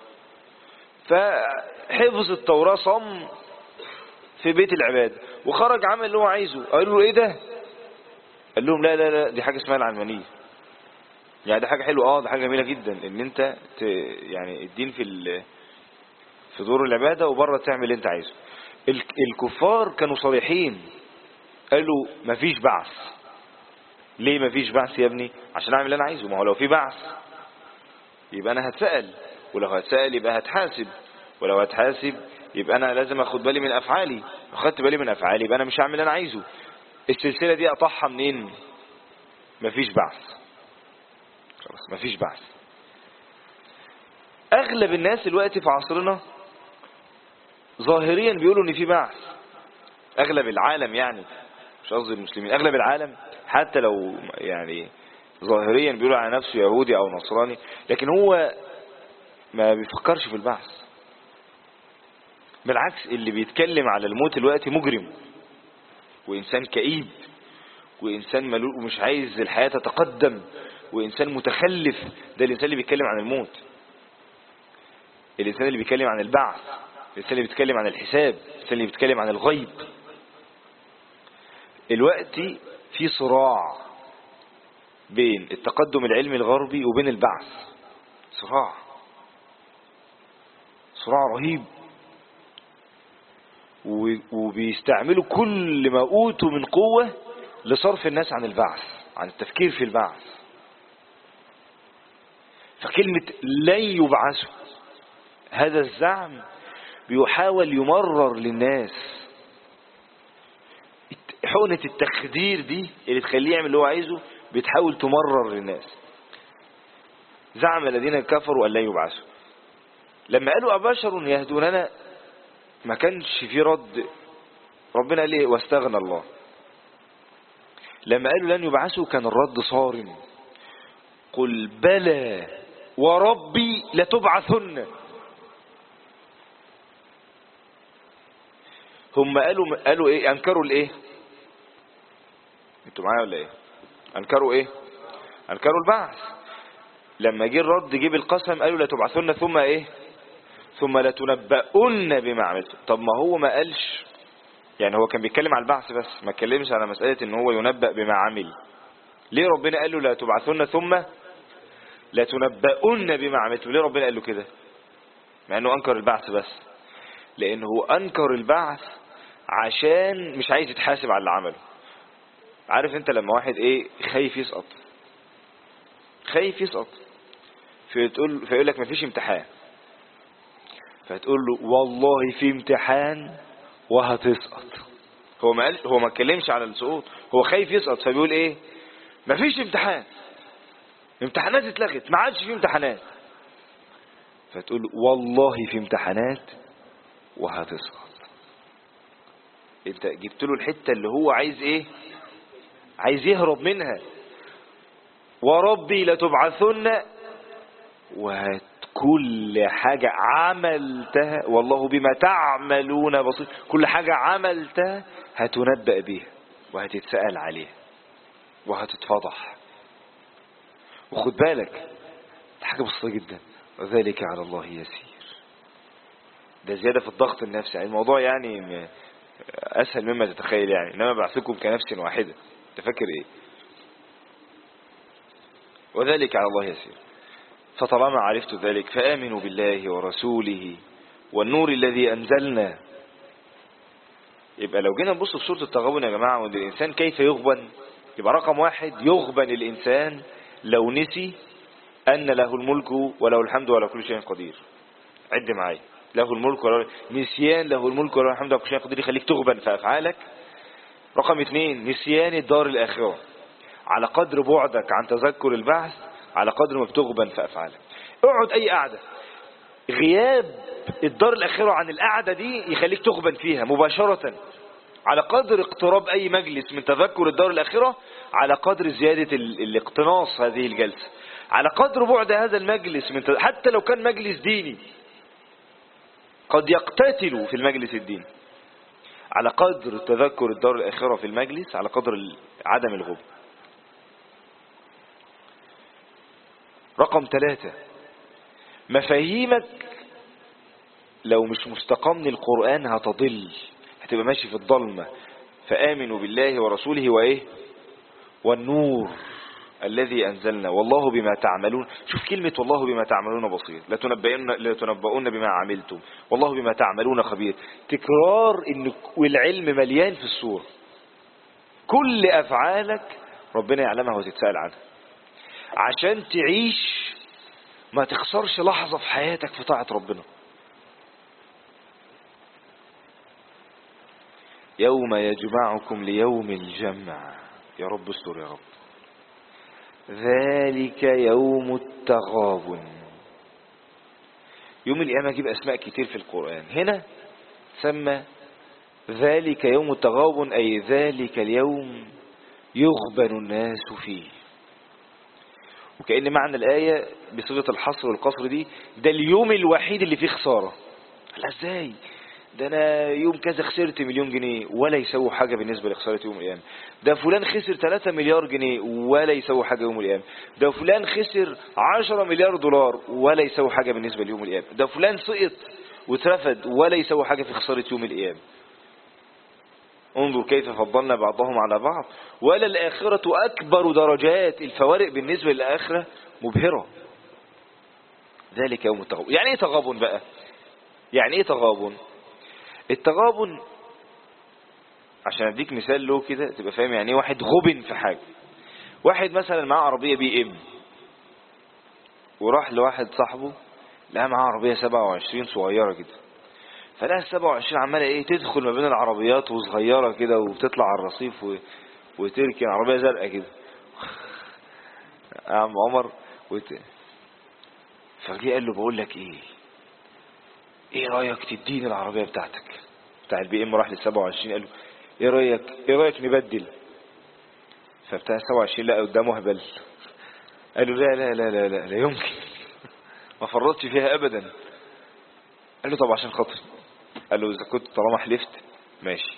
فحفظ التوراة صم في بيت العبادة وخرج عمل اللي هو عايزه. قالوا له ايه ده؟ قال لهم لا لا لا، دي حاجة اسمها العلمانية. يعني ده حاجة حلوة، ده حاجة جميلة جدا ان انت يعني الدين في دور العبادة وبره تعمل اللي انت عايزه. الكفار كانوا صريحين، قالوا مفيش بعث. ليه مفيش بعث يا ابني؟ عشان اعمل اللي انا عايزه. ما هو لو في بعث يبقى انا هتسأل، ولو هتسأل يبقى هتحاسب، ولو هتحاسب يبقى انا لازم اخد بالي من افعالي. اخدت بالي من افعالي يبقى انا مش هعمل اللي انا عايزه. السلسلة دي اقطعها منين؟ مفيش بعث. خلاص مفيش بعث. اغلب الناس دلوقتي في عصرنا ظاهريا بيقولوا ان في بعث. اغلب العالم يعني، مش قصدي المسلمين، اغلب العالم حتى لو يعني ظاهريا بيقولوا على نفسه يهودي او نصراني، لكن هو ما بيفكرش في البعث. بالعكس، اللي بيتكلم على الموت دلوقتي مجرم وإنسان كئيب وإنسان ملول ومش عايز الحياة تتقدم وإنسان متخلف. ده الإنسان اللي بيتكلم عن الموت، الإنسان اللي بيتكلم عن البعث، الإنسان اللي بيتكلم عن الحساب، الإنسان اللي بيتكلم عن الغيب. الوقت في صراع بين التقدم العلمي الغربي وبين البعث، صراع رهيب، وبيستعملوا كل ما أوتوا من قوة لصرف الناس عن البعث، عن التفكير في البعث. فكلمة لن يبعثوا، هذا الزعم بيحاول يمرر للناس حقنة التخدير دي اللي تخليه يعمل اللي هو عايزه، بتحاول تمرر للناس. زعم الذين كفروا أن لا يبعثوا. لما قالوا أبشر يهدوننا ما كانش في رد، ربنا قال ايه؟ واستغنى الله. لما قالوا لن يبعثوا كان الرد صارم، قل بلى وربي لتبعثن. هم قالوا ايه؟ انكروا الايه؟ انتوا معايا ولا ايه؟ انكروا ايه؟ انكروا البعث. لما جه الرد جيب القسم قالوا لتبعثن ثم ايه؟ ثم لتنبؤن بما عملتم. طب ما هو ما قالش، يعني هو كان بيتكلم على البعث بس ما اتكلمش على مسألة ان هو ينبأ بما عمل. ليه ربنا قال له لا تبعثن ثم لا تنبؤن بما عملتم؟ ليه ربنا قال له كده مع انه انكر البعث بس؟ لانه هو انكر البعث عشان مش عايز يتحاسب على اللي عمله. عارف انت لما واحد ايه خايف يسقط فيقول لك مفيش امتحان، فتقول له والله في امتحان وهتسقط. هو ما اتكلمش على السقوط، هو خايف يسقط فبيقول ايه؟ مفيش امتحان، امتحانات اتلغت، ما عادش في امتحانات. فتقول والله في امتحانات وهتسقط. انت جبت له الحتة اللي هو عايز ايه؟ عايز يهرب منها. وربي لتبعثن، وكل حاجة عملتها والله بما تعملون بصير، كل حاجة عملتها هتنبأ بيها وهتتسأل عليها وهتتفضح. وخد بالك حاجة بسيطة جدا، وذلك على الله يسير. ده زيادة في الضغط النفسي، يعني الموضوع يعني أسهل مما تتخيل، يعني إنما بعثكم كنفس واحدة. أنت فاكر إيه؟ وذلك على الله يسير. فطالما عرفت ذلك فآمنوا بالله ورسوله والنور الذي أنزلنا. يبقى لو جينا نبص في سورة التغابن يا جماعة، وان الإنسان كيف يغبن، يبقى رقم واحد يغبن الإنسان لو نسي أن له الملك وله الحمد وله كل شيء قدير. عد معايا، له الملك نسيان له الملك وله الحمد وله كل شيء قدير يخليك تغبن في أفعالك. رقم اثنين نسيان الدار الآخرة. على قدر بعدك عن تذكر البعث على قدر ما بتغبن في أفعالك. اقعد أي قعدة، غياب الدار الآخرة عن القعدة دي يخليك تغبن فيها مباشرة. على قدر اقتراب أي مجلس من تذكر الدار الآخرة على قدر زيادة الاقتناص هذه الجلسة. على قدر بعد هذا المجلس من حتى لو كان مجلس ديني قد يقتتلوا في المجلس الديني، على قدر تذكر الدار الآخرة في المجلس على قدر عدم الغبن. رقم 3 مفاهيمك لو مش مستقم القرآن هتضل، هتبقى ماشي في الضلمة. فآمنوا بالله ورسوله وإيه؟ والنور الذي أنزلنا والله بما تعملون. شوف كلمة والله بما تعملون بصير، لتنبؤون بما عملتم والله بما تعملون خبير. تكرار إن والعلم مليان في السورة، كل أفعالك ربنا يعلمها وتتسأل عنها عشان تعيش ما تخسرش لحظة في حياتك في طاعة ربنا. يوم يجمعكم ليوم الجمع، يا رب استر يا رب. ذلك يوم التغابن. يوم القيامة يجيب أسماء كتير في القرآن. هنا سمى ذلك يوم التغابن، أي ذلك اليوم يغبن الناس فيه. وكأن معنى الآية بصيغة الحصر والقصر دي، ده اليوم الوحيد اللي فيه خسارة. لا ازاي؟ ده انا يوم كذا خسرت مليون جنيه ولا يسوي حاجة بالنسبة لخسارة يوم القيامة. ده فلان خسر 3 مليار جنيه ولا يسوي حاجة يوم القيامة. ده فلان خسر 10 مليار دولار ولا يسوي حاجة بالنسبة ليوم القيامة. ده فلان سقط واترفد ولا يسوي حاجة في خسارة يوم القيامة. انظر كيف فضلنا بعضهم على بعض، ولا الآخرة أكبر درجات. الفوارق بالنسبة للآخرة مبهرة. ذلك يوم التغابن. يعني ايه تغابن بقى؟ يعني ايه تغابن؟ التغابن عشان اديك مثال له كده تبقى فاهم يعني ايه واحد غبن في حاجة. واحد مثلا معاه عربية بي ام، وراح لواحد صاحبه لقى معاه عربية 27 صغيرة كده، فلقى 27 عمالة ايه تدخل ما بين العربيات وصغيرة كده وبتطلع على الرصيف وتركن عربية زرقاء كده. يا عم عمر فجي قال له بقول لك ايه رأيك تديني العربية بتاعتك؟ بتاع البي ام راح لل 27 قال له ايه رأيك نبدل؟ فبتاع 27 لقى قدامه هبل، قال له لا يمكن، ما فرطش فيها ابدا. قال له طب عشان خاطر، قال له اذا كنت طالما حلفت ماشي.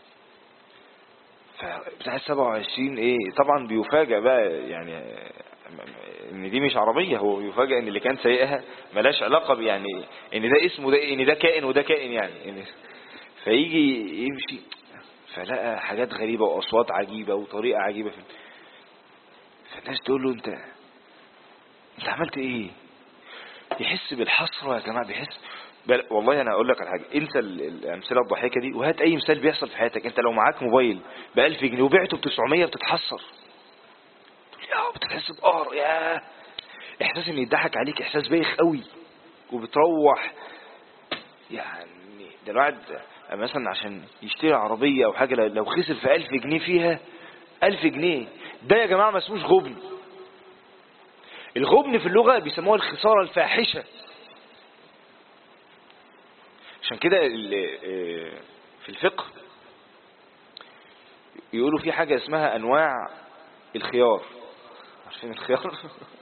فبتاع 27 طبعا بيفاجئ بقى يعني ان دي مش عربية. هو يفاجئ ان اللي كان سايقها ملاش علاقة يعني ان ده اسمه ده، ان ده كائن وده كائن يعني. فيجي يمشي فلقى حاجات غريبة واصوات عجيبة وطريقة عجيبة فالناس تقول له انت عملت ايه؟ يحس بالحسرة يا جماعة، بيحس والله انا اقول لك على حاجة، انسى الامثلة الضحية دي وهات اي مثال بيحصل في حياتك. انت لو معاك موبايل ب1000 جنيه وبعته ب900 بتتحسر، بتحس بقهر. يا احساس ان يضحك عليك احساس بايخ قوي. وبتروح يعني ده الواحد مثلا عشان يشتري عربية او حاجة لو خسر في 1000 جنيه فيها 1000 جنيه، ده يا جماعة ما اسموش غبن. الغبن في اللغة بيسموها الخسارة الفاحشة. عشان كده في الفقه يقولوا في حاجة اسمها انواع الخيار. عارفين الخيار؟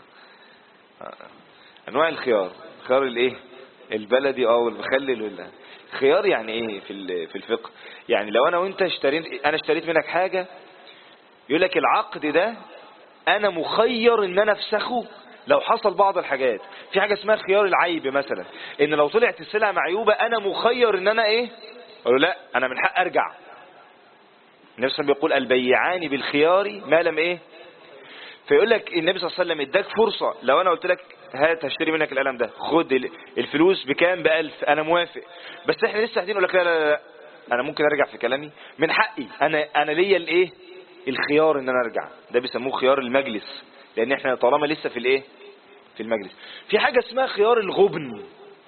انواع الخيار البلدي والمخلل الخيار يعني ايه في الفقه؟ يعني لو انا وانت اشتريت منك حاجة، يقول لك العقد ده انا مخير ان انا افسخه لو حصل بعض الحاجات. في حاجة اسمها خيار العيب مثلا، ان لو طلعت السلعة معيوبة انا مخير ان انا اقول له لا انا من حق ارجع. النبي صلى الله عليه وسلم بيقول البيعان بالخيار ما لم فيقول لك النبي صلى الله عليه وسلم اداك فرصة. لو انا قلت لك هات هشتري منك القلم ده، خد الفلوس بكام؟ ب1000، انا موافق. بس احنا لسه قاعدين اقول لك لا انا ممكن ارجع في كلامي من حقي، انا ليا الخيار ان انا ارجع. ده بيسموه خيار المجلس، لان احنا طالما لسه في المجلس. في حاجة اسمها خيار الغبن،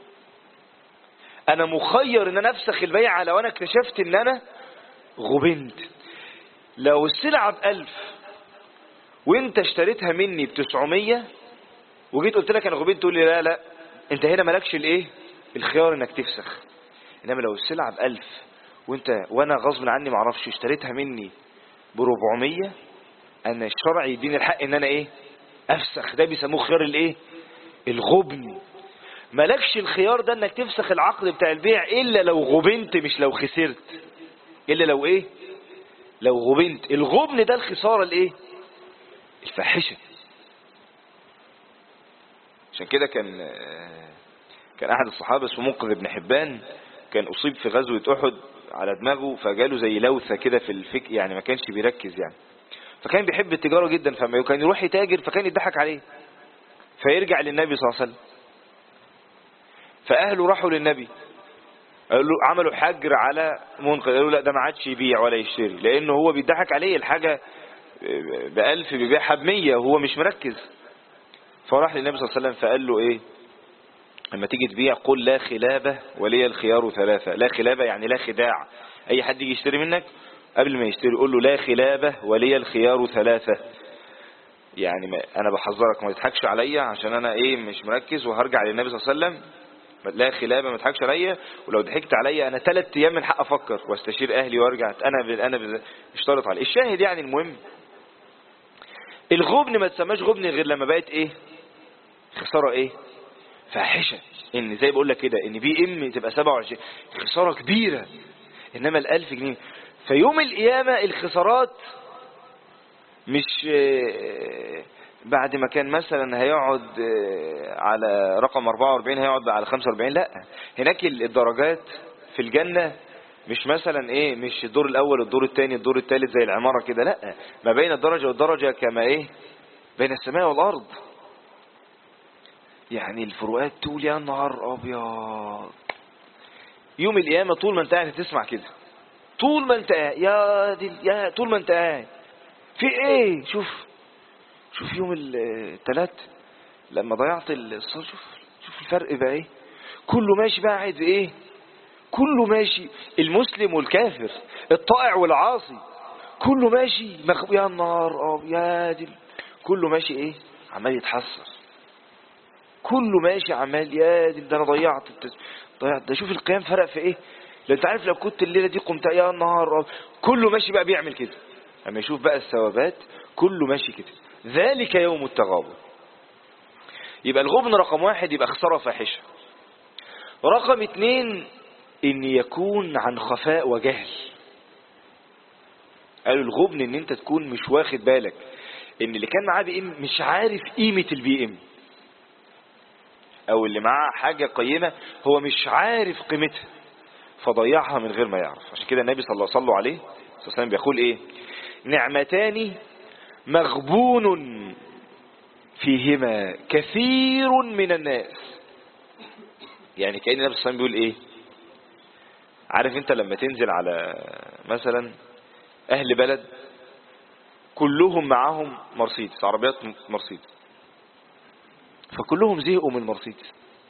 انا مخير ان انا افسخ البيعة لو انا اكتشفت ان انا غبنت. لو السلعة ب1000 وانت اشتريتها مني ب900 وجيت قلت لك انا غبنت، تقول لي لا انت هنا مالكش الخيار انك تفسخ. انما لو السلعة ب1000 وانا غصب عني معرفش اشتريتها مني ب400، انا الشرع يديني الحق ان انا افسخ. ده بيسموه خيار الغبن. مالكش الخيار ده انك تفسخ العقد بتاع البيع الا لو غبنت، مش لو خسرت. الا لو لو غبنت. الغبن ده الخسارة الفاحشة. عشان كده كان احد الصحابة اسمه منقذ بن حبان، كان اصيب في غزوة احد على دماغه، فجاله زي لوثة كده في الفك، يعني ما كانش بيركز يعني. فكان بيحب التجارة جدا، فما كان يروح يتاجر فكان يضحك عليه، فيرجع للنبي صلى الله عليه وسلم. فاهله راحوا للنبي قالوا له عملوا حجر على منقذ، قالوا لا ده ما عادش يبيع ولا يشتري، لانه هو بيضحك عليه. الحاجة ب1000 بيبيعها ب100 وهو مش مركز. فراح للنبي صلى الله عليه وسلم فقال له لما تيجي تبيع قل لا خلابة ولي الخيار 3. لا خلابة يعني لا خداع. اي حد يجي يشتري منك قبل ما يشتري قول له لا خلابة ولي الخيار 3. يعني انا بحذرك ما تضحكش عليا عشان انا مش مركز، وهرجع للنبي صلى الله عليه وسلم لا خلابه ما تضحكش عليا، ولو ضحكت عليا انا 3 ايام من حق افكر واستشير اهلي وارجع انا اشترط عليه. الشاهد يعني المهم الغبن ما تسماش غبن غير لما بقت ايه؟ خساره ايه؟ فاحشه. ان زي بقول لك كده ان بي ام تبقى 27 خساره كبيره، انما ال1000 جنيه. فيوم القيامه الخسارات مش بعد ما كان مثلا هيقعد على رقم 44 هيقعد على 45، لا، هناك الدرجات في الجنة مش مثلا ايه، مش الدور الاول الدور الثاني الدور الثالث زي العمارة كده، لا، ما بين الدرجة والدرجة كما ايه بين السماء والارض. يعني الفروقات تقول يا نهار ابيض. يوم القيامة طول ما انت قاعد تسمع كده، طول ما انت قاعد يا طول ما انت قاعد في ايه. شوف يوم الثلاث لما ضيعت الصلاة، شوف الفرق بقى ايه. كله ماشي بقى قاعد ايه، كله ماشي، المسلم والكافر، الطائع والعاصي، كله ماشي يا نهار ابيض. كله ماشي ايه، عمال يتحسر، كله ماشي عمال يا ده انا ضيعت ده. شوف القيام فرق في ايه. لو انت عارف لو كنت الليله دي قمت يا نهار كله ماشي بقى بيعمل كده. اما يشوف بقى الثوابات كله ماشي كده. ذلك يوم التغابن. يبقى الغبن رقم 1 يبقى خسارة فاحشة. رقم 2 ان يكون عن خفاء وجهل. قالوا الغبن ان انت تكون مش واخد بالك ان اللي كان معاه بي ام مش عارف قيمة البي ام، او اللي معاه حاجة قيمة هو مش عارف قيمتها فضيعها من غير ما يعرف. عشان كده النبي صلى الله عليه وسلم بيقول ايه؟ نعمتان مغبون فيهما كثير من الناس. يعني كأن النبي صلى الله عليه وسلم بيقول ايه؟ عارف انت لما تنزل على مثلا اهل بلد كلهم معاهم مرسيدس، عربيات مرسيدس، فكلهم زهقوا من مرسيدس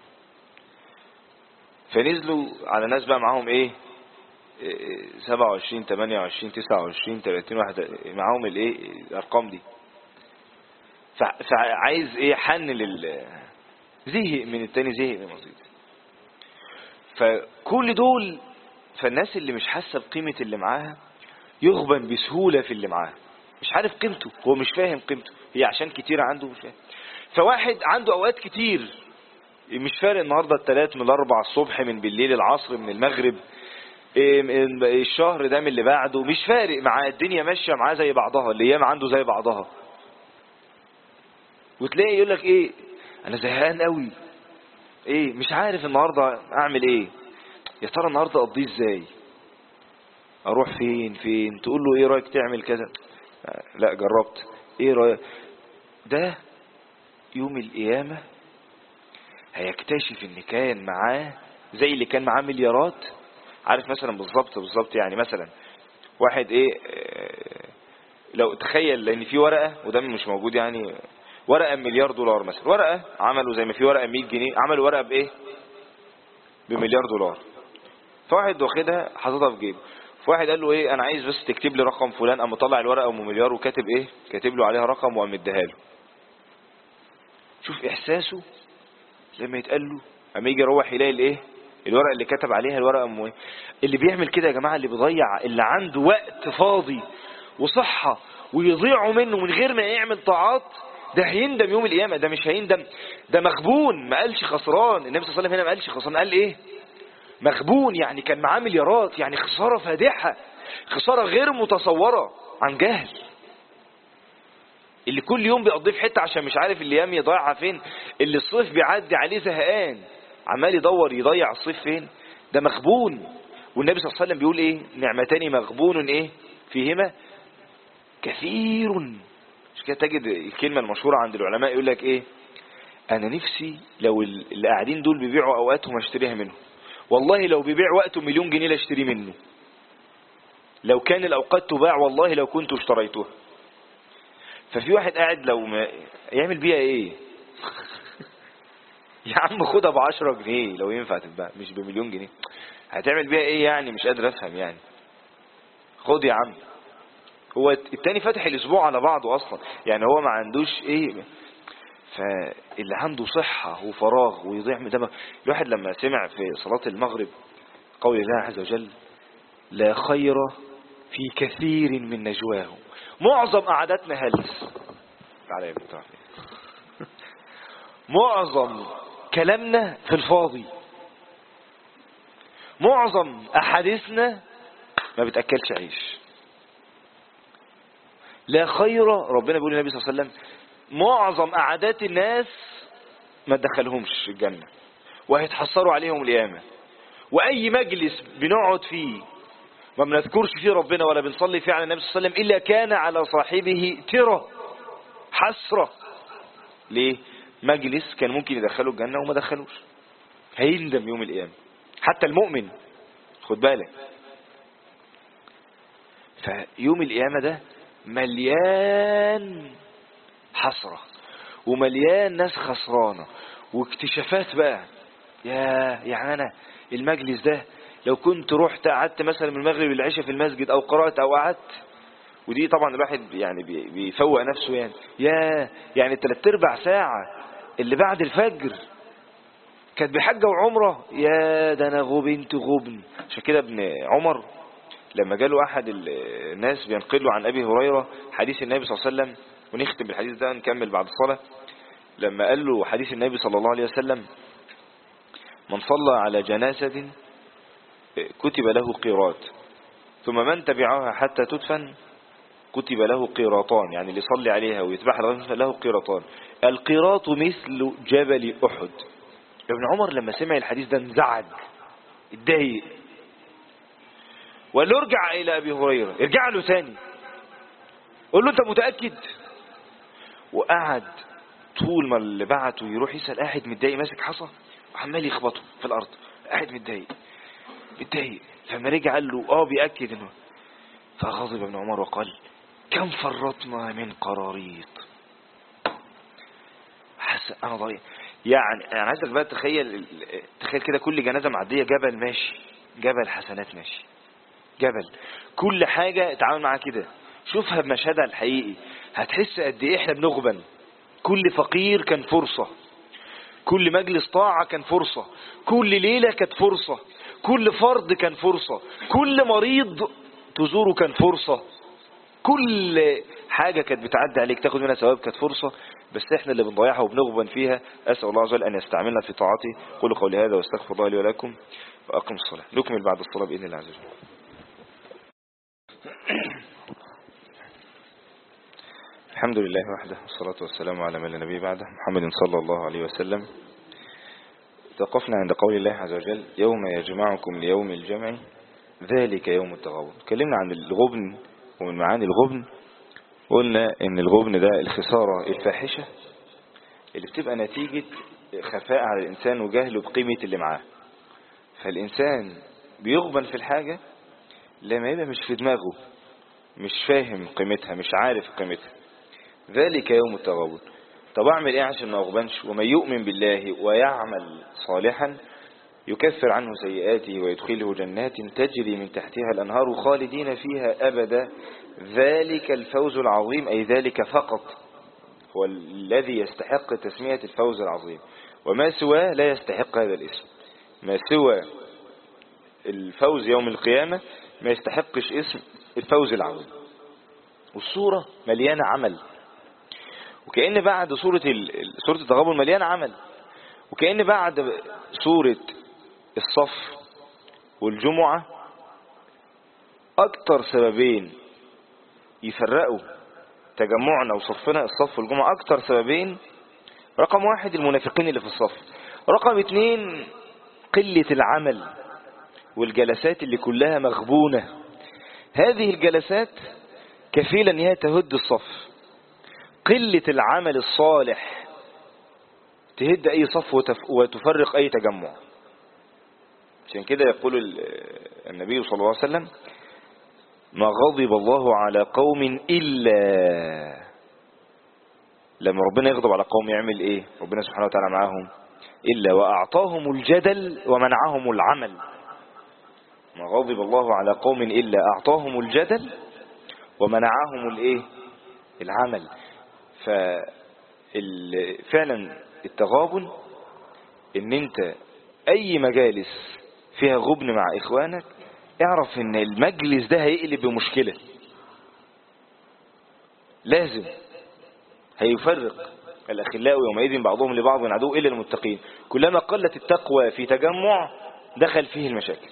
فنزلوا على ناس بقى معاهم ايه 27 28 29 30 واحد معاهم الايه الارقام دي، فعايز ايه حن زهق من التاني، زهق من مرسيدس. فكل دول، فالناس اللي مش حاسه بقيمه اللي معاها يغبن بسهوله في اللي معاها، مش عارف قيمته، هو مش فاهم قيمته، هي عشان كتير عنده مش فاهم. فواحد عنده اوقات كتير مش فارق النهارده الثلاث من 4 الصبح من بالليل العصر من المغرب الشهر ده من اللي بعده، مش فارق معاه، الدنيا ماشيه معاه زي بعضها، الايام عنده زي بعضها. وتلاقي يقول لك ايه انا زهقان قوي، ايه مش عارف النهارده اعمل ايه، يا ترى النهارده اقضيه ازاي، اروح فين تقول له ايه رايك تعمل كذا، لا جربت، ايه رايك. ده يوم القيامه هيكتشف ان كان معاه زي اللي كان معاه مليارات. عارف مثلا بالظبط يعني مثلا واحد ايه لو تخيل ان في ورقه وده مش موجود، يعني ورقه $1,000,000,000 مثلا، ورقه عملوا زي ما في ورقه 100 جنيه عملوا ورقه بايه $1,000,000,000. فواحد واخدها حاططها في جيبه، فواحد قال له ايه انا عايز بس تكتب لي رقم فلان، قام مطلع الورقه $1,000,000 وكاتب ايه، كاتب له عليها رقم وقام مديها له. شوف احساسه لما يتقال له، اما يجي يروح يلاقي الايه الورقه اللي كتب عليها الورقه اللي بيعمل كده يا جماعه اللي بيضيع، اللي عنده وقت فاضي وصحه ويضيعوا منه من غير ما يعمل طاعات، ده هيندم يوم القيامه. ده مش هيندم، ده مغبون. ما قالش خسران، النبي صلى الله عليه وسلم هنا ما قالش خسران، قال ايه مغبون. يعني كان معاه مليارات، يعني خساره فادحه، خساره غير متصوره عن جهل. اللي كل يوم بيقضيه في حته عشان مش عارف الايام يضيعها فين، اللي الصيف بيعدي عليه زهقان عمال يدور يضيع الصيف فين، ده مغبون. والنبي صلى الله عليه وسلم بيقول ايه نعمتان مغبون ايه فيهما كثير. مش كده تجد الكلمه المشهوره عند العلماء يقول لك ايه انا نفسي لو اللي قاعدين دول بيبيعوا اوقاتهم اشتريها منهم، والله لو بيبيع وقته $1,000,000 لاشتري منه، لو كان الاوقات تباع والله لو كنت اشتريتها. ففي واحد قاعد لو ما يعمل بيها ايه يا عم خدها ب10 جنيه لو ينفع تتباع، مش ب1,000,000 جنيه، هتعمل بيها ايه يعني، مش قادر افهم يعني. خد يا عم. هو التاني فاتح الاسبوع على بعضه اصلا، يعني هو ما عندوش ايه. فاللي عنده صحة وفراغ ويضيع من دمه. الواحد لما سمع في صلاة المغرب قول الله عز وجل لا خير في كثير من نجواهم، معظم قعداتنا هلس، تعالى يا ابن تعالى، معظم كلامنا في الفاضي، معظم أحاديثنا ما بتأكلش عيش. لا خير، ربنا بيقول للنبي صلى الله عليه وسلم معظم قعدات الناس ما تدخلهمش الجنة وهيتحصروا عليهم القيامة. وأي مجلس بنقعد فيه ما بنذكرش فيه ربنا ولا بنصلي فيه على النبي صلى الله عليه وسلم إلا كان على صاحبه ترى حسرة. ليه؟ مجلس كان ممكن يدخله الجنة وما دخلوش، هيندم يوم القيامة. حتى المؤمن خد بالك، فيوم القيامة ده مليان حسرة ومليان ناس خسرانة واكتشافات بقى. يعني أنا المجلس ده لو كنت رحت قعدت مثلا من المغرب للعشاء في المسجد أو قرأت أو قعدت، ودي طبعا الواحد يعني بيفوق نفسه يعني 3/4 ساعة اللي بعد الفجر كانت بحجة وعمرة، ده أنا غبنت غبن. عشان كده ابن عمر لما جاله أحد الناس بينقلوا عن أبي هريرة حديث النبي صلى الله عليه وسلم، ونختم بالحديث ده نكمل بعد الصلاة. لما قال له حديث النبي صلى الله عليه وسلم من صلى على جنازة كتب له قيراط، ثم من تبعها حتى تدفن كتب له قيراطان، يعني اللي يصلي عليها ويتبعها له قيراطان، القيراط مثل جبل أحد. ابن عمر لما سمع الحديث ده انزعج اتضايق وقال له ارجع إلى أبي هريرة، ارجع له ثاني قول له أنت متأكد؟ وقعد طول ما اللي بعته يروح يسأل قاعد متضايق ماسك حصى وعمال يخبطه في الأرض، قاعد متضايق. فما رجع قال له بيأكد انه، فغضب ابن عمر وقال كم فرطنا من قراريط. حس انا ضريح. يعني انا عايزك بقى تخيل كده كل جنازة معدية جبل ماشي، جبل حسنات ماشي، جبل كل حاجة اتعامل معاها كده. شوفها بمشهدها الحقيقي هتحس قد ايه احنا بنغبن. كل فقير كان فرصة، كل مجلس طاعة كان فرصة، كل ليلة كانت فرصة، كل فرض كان فرصة، كل مريض تزوره كان فرصة، كل حاجة كانت بتعدي عليك تاخد منها ثواب كانت فرصة. بس احنا اللي بنضيعها وبنغبن فيها. أسأل الله عز وجل أن يستعملنا في طاعته. قولوا قولي هذا واستغفر الله لي ولكم وأقم الصلاة. نكمل بعد الصلاة بإذن الله عز وجل. الحمد لله وحده والصلاة والسلام على من لا نبي بعده محمد صلى الله عليه وسلم. توقفنا عند قول الله عز وجل يوم يجمعكم ليوم الجمع ذلك يوم التغابن. تكلمنا عن الغبن ومن معاني الغبن، قلنا ان الغبن ده الخسارة الفاحشة اللي بتبقى نتيجة خفاء على الانسان وجهله بقيمة اللي معاه. فالانسان بيغبن في الحاجة لما يبقى مش في دماغه، مش فاهم قيمتها، مش عارف قيمتها. ذلك يوم التغابن. طب اعمل ايه عشان ما اغبنش؟ ومن يؤمن بالله ويعمل صالحا يكفر عنه سيئاته ويدخله جنات تجري من تحتها الأنهار خالدين فيها أبدا ذلك الفوز العظيم. أي ذلك فقط هو الذي يستحق تسمية الفوز العظيم، وما سواه لا يستحق هذا الاسم. ما سوى الفوز يوم القيامة ما يستحقش اسم الفوز العظيم. والصورة مليانة عمل، وكأن بعد سورة التغابن مليانة عمل، وكأن بعد سورة الصف والجمعة أكتر سببين يفرقوا تجمعنا وصفنا الصف والجمعة، أكتر سببين: رقم 1 المنافقين اللي في الصف، رقم 2 قلة العمل والجلسات اللي كلها مغبونة. هذه الجلسات كفيلة ان هي تهد الصف. قلة العمل الصالح تهد أي صف وتفرق أي تجمع. عشان كده يقول النبي صلى الله عليه وسلم: ما غضب الله على قوم إلا، لما ربنا يغضب على قوم يعمل إيه؟ ربنا سبحانه وتعالى معاهم إلا وأعطاهم الجدل ومنعهم العمل. ما غضب الله على قوم إلا أعطاهم الجدل ومنعهم الإيه؟ العمل. فعلا التغابن ان انت اي مجالس فيها غبن مع اخوانك اعرف ان المجلس ده هيقلب بمشكلة، لازم هيفرق الأخلاء يومئذ بعضهم لبعض عدو إلا المتقين. كلما قلت التقوى في تجمع دخل فيه المشاكل.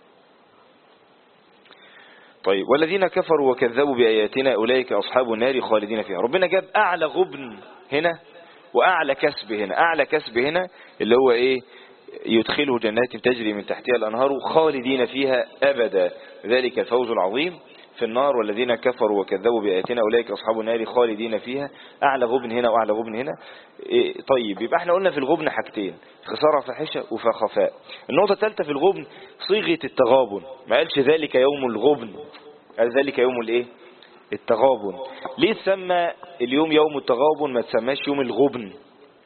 طيب والذين كفروا وكذبوا بآياتنا أولئك أصحاب النار خالدين فيها. ربنا جاب أعلى غبن هنا وأعلى كسب هنا. أعلى كسب هنا اللي هو إيه؟ يدخله جنات تجري من تحتها الأنهار خالدين فيها أبدا، ذلك الفوز العظيم. في النار والذين كفروا وكذبوا بآياتنا أولئك أصحاب النار خالدين فيها. أعلى غبن هنا وأعلى غبن هنا. طيب يبقى احنا قلنا في الغبن حاجتين، خسارة فاحشة وخفاء. النقطة الثالثة في الغبن صيغة التغابن، ما قالش ذلك يوم الغبن، قال ذلك يوم الايه؟ التغابن. ليه تسمى اليوم يوم التغابن ما تسماش يوم الغبن؟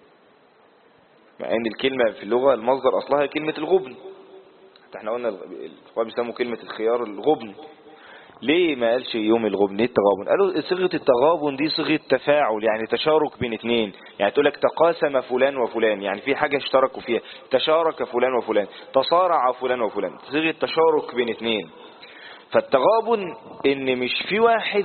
مع ان الكلمة في اللغة المصدر اصلها كلمة الغبن، حتى احنا قلنا الإخوان بيسموا كلمة الخيار الغبن. ليه ما قالش يوم الغبن؟ التغابن قالوا صيغة التغابن دي صيغة تفاعل، يعني تشارك بين اثنين. يعني تقول لك تقاسم فلان وفلان، يعني في حاجة اشتركوا فيها، تشارك فلان وفلان، تصارع فلان وفلان، صيغة تشارك بين اثنين. فالتغابن ان مش في واحد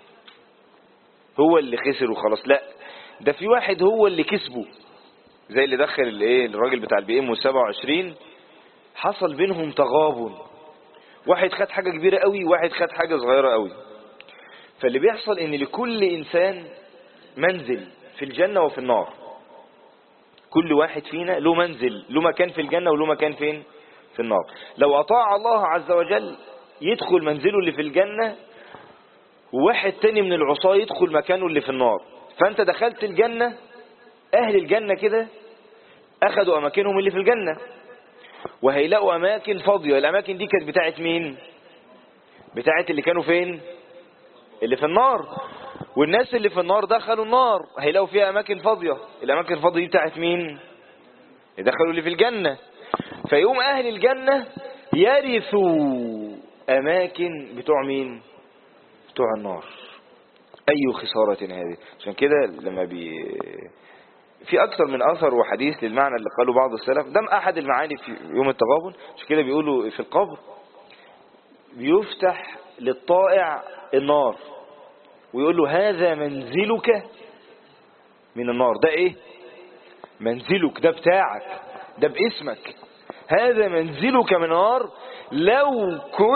هو اللي خسر وخلاص، لا ده في واحد هو اللي كسبه، زي اللي دخل الايه الراجل بتاع البي ام 27 حصل بينهم تغابن، واحد خد حاجة كبيرة قوي وواحد خد حاجة صغيرة قوي. فاللي بيحصل ان لكل انسان منزل في الجنة وفي النار، كل واحد فينا له منزل، له مكان في الجنة وله مكان فين؟ في النار. لو اطاع الله عز وجل يدخل منزله اللي في الجنة، وواحد تاني من العصاة يدخل مكانه اللي في النار. فانت دخلت الجنة، اهل الجنة كده اخذوا اماكنهم اللي في الجنة، وهيلاقوا اماكن فاضية. الاماكن دي كانت بتاعت مين؟ بتاعت اللي كانوا فين؟ اللي في النار. والناس اللي في النار دخلوا النار هيلاقوا فيها اماكن فاضية. الاماكن الفاضية دي بتاعت مين؟ دخلوا اللي في الجنة. فيقوم اهل الجنة يرثوا اماكن بتوع مين؟ بتوع النار. اي خسارة هذه. عشان كده لما في اكثر من اثر وحديث للمعنى اللي قاله بعض السلف، ده احد المعاني في يوم التغابن. عشان كده بيقولوا في القبر بيفتح للطائع النار ويقول له هذا منزلك من النار. ده ايه؟ منزلك، ده بتاعك، ده باسمك. هذا منزلك من النار لو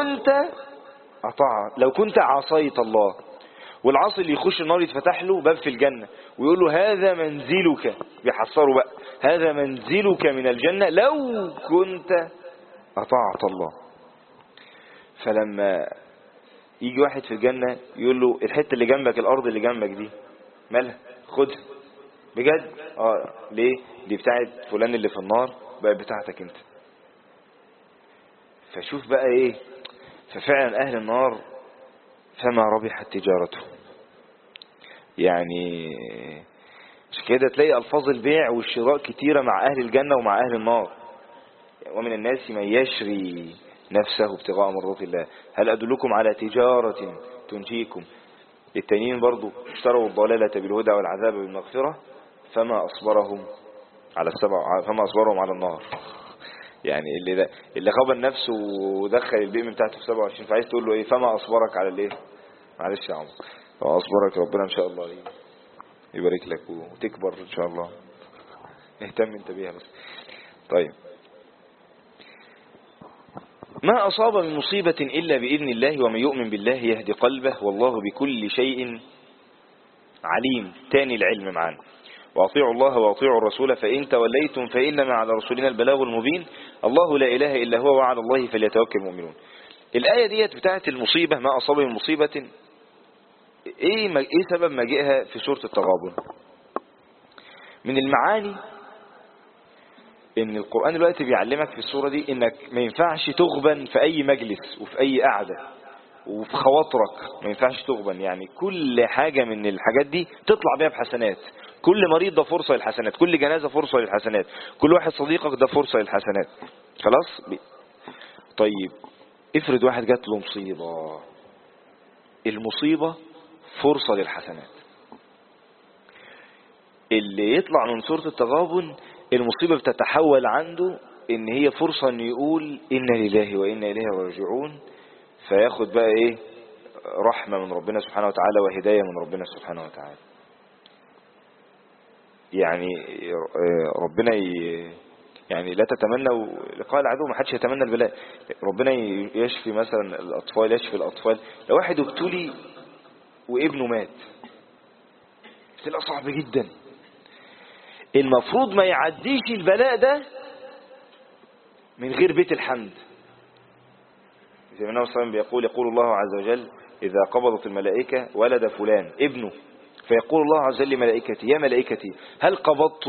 كنت عصيت الله. والعاصي اللي يخش النار يتفتح له باب في الجنة ويقول له هذا منزلك، بيحصروا بقى، هذا منزلك من الجنة لو كنت أطعت الله. فلما يجي واحد في الجنة يقول له الحتة اللي جنبك، الأرض اللي جنبك دي مالها؟ خدها بجد. ليه؟ دي بتاعت فلان اللي في النار، بقى بتاعتك انت. فشوف بقى ايه. ففعلا أهل النار فما ربحت تجارته. يعني مش كده تلاقي ألفاظ البيع والشراء كتيرة مع أهل الجنة ومع أهل النار. ومن الناس من يشري نفسه ابتغاء مرضات الله، هل أدلكم على تجارة تنجيكم. التانيين برضو اشتروا الضلالة بالهدى والعذاب بالمغفرة فما أصبرهم على النار. يعني اللي خبر نفسه ودخل البيئة بتاعته في 27، فعايز تقول له ايه؟ فما أصبرك على الايه؟ معلش يا عمر، فما أصبرك ربنا ان شاء الله يبارك لك وتكبر ان شاء الله، اهتم انت بيها بس. طيب ما أصاب من مصيبة إلا بإذن الله ومن يؤمن بالله يهدي قلبه والله بكل شيء عليم. تاني العلم معانا. وأطيعوا الله وأطيعوا الرسول فإن توليتم فإنما على رسولنا البلاغ المبين الله لا إله إلا هو وعلى الله فليتوكل المؤمنون. الآية ديت بتاعت المصيبة، ما أصاب من مصيبة، إيه سبب مجيئها في سورة التغابن؟ من المعاني ان القرآن دلوقتي بيعلمك في السورة دي انك ما ينفعش تغبن في اي مجلس وفي اي قعدة وفي خواطرك، ما ينفعش تغبن. يعني كل حاجة من الحاجات دي تطلع بيها بحسنات. كل مريض ده فرصة للحسنات، كل جنازة فرصة للحسنات، كل واحد صديقك ده فرصة للحسنات. خلاص. طيب افرض واحد جات له مصيبة، المصيبة فرصة للحسنات. اللي يطلع من سورة التغابن المصيبة بتتحول عنده ان هي فرصة ان يقول إنا لله وإنا إليه راجعون، فياخد بقى ايه رحمة من ربنا سبحانه وتعالى وهداية من ربنا سبحانه وتعالى. يعني ربنا يعني لا تتمنوا لقاء العدو، ما حدش يتمنى البلاء. ربنا يشفي مثلا الأطفال، يشفي الأطفال. لو واحد ابتلي وابنه مات بتبقى صعب جدا، المفروض ما يعديش البلاء ده من غير بيت الحمد. زي ما النبي صلى الله عليه وسلم يقول الله عز وجل إذا قبضت الملائكة ولد فلان ابنه، فيقول الله عز وجل لملائكتي يا ملائكتي هل قبضت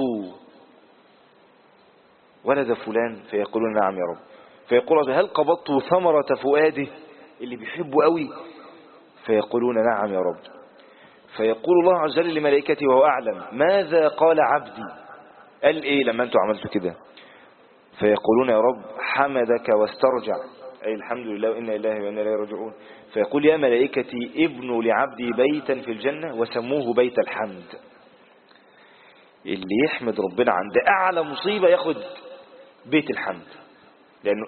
ولد فلان؟ فيقولون نعم يا رب. فيقول هل قبضت ثمرة فؤاده اللي بيحبه قوي؟ فيقولون نعم يا رب. فيقول الله عز وجل لملائكتي وهو أعلم ماذا قال عبدي، قال إيه لما أنتوا عملتوا كده؟ فيقولون يا رب حمدك واسترجع، أي الحمد لله وإنا إليه وإنا إليه راجعون. فيقول يا ملائكتي ابنوا لعبدي بيتا في الجنة وسموه بيت الحمد. اللي يحمد ربنا عند أعلى مصيبة ياخد بيت الحمد، لأنه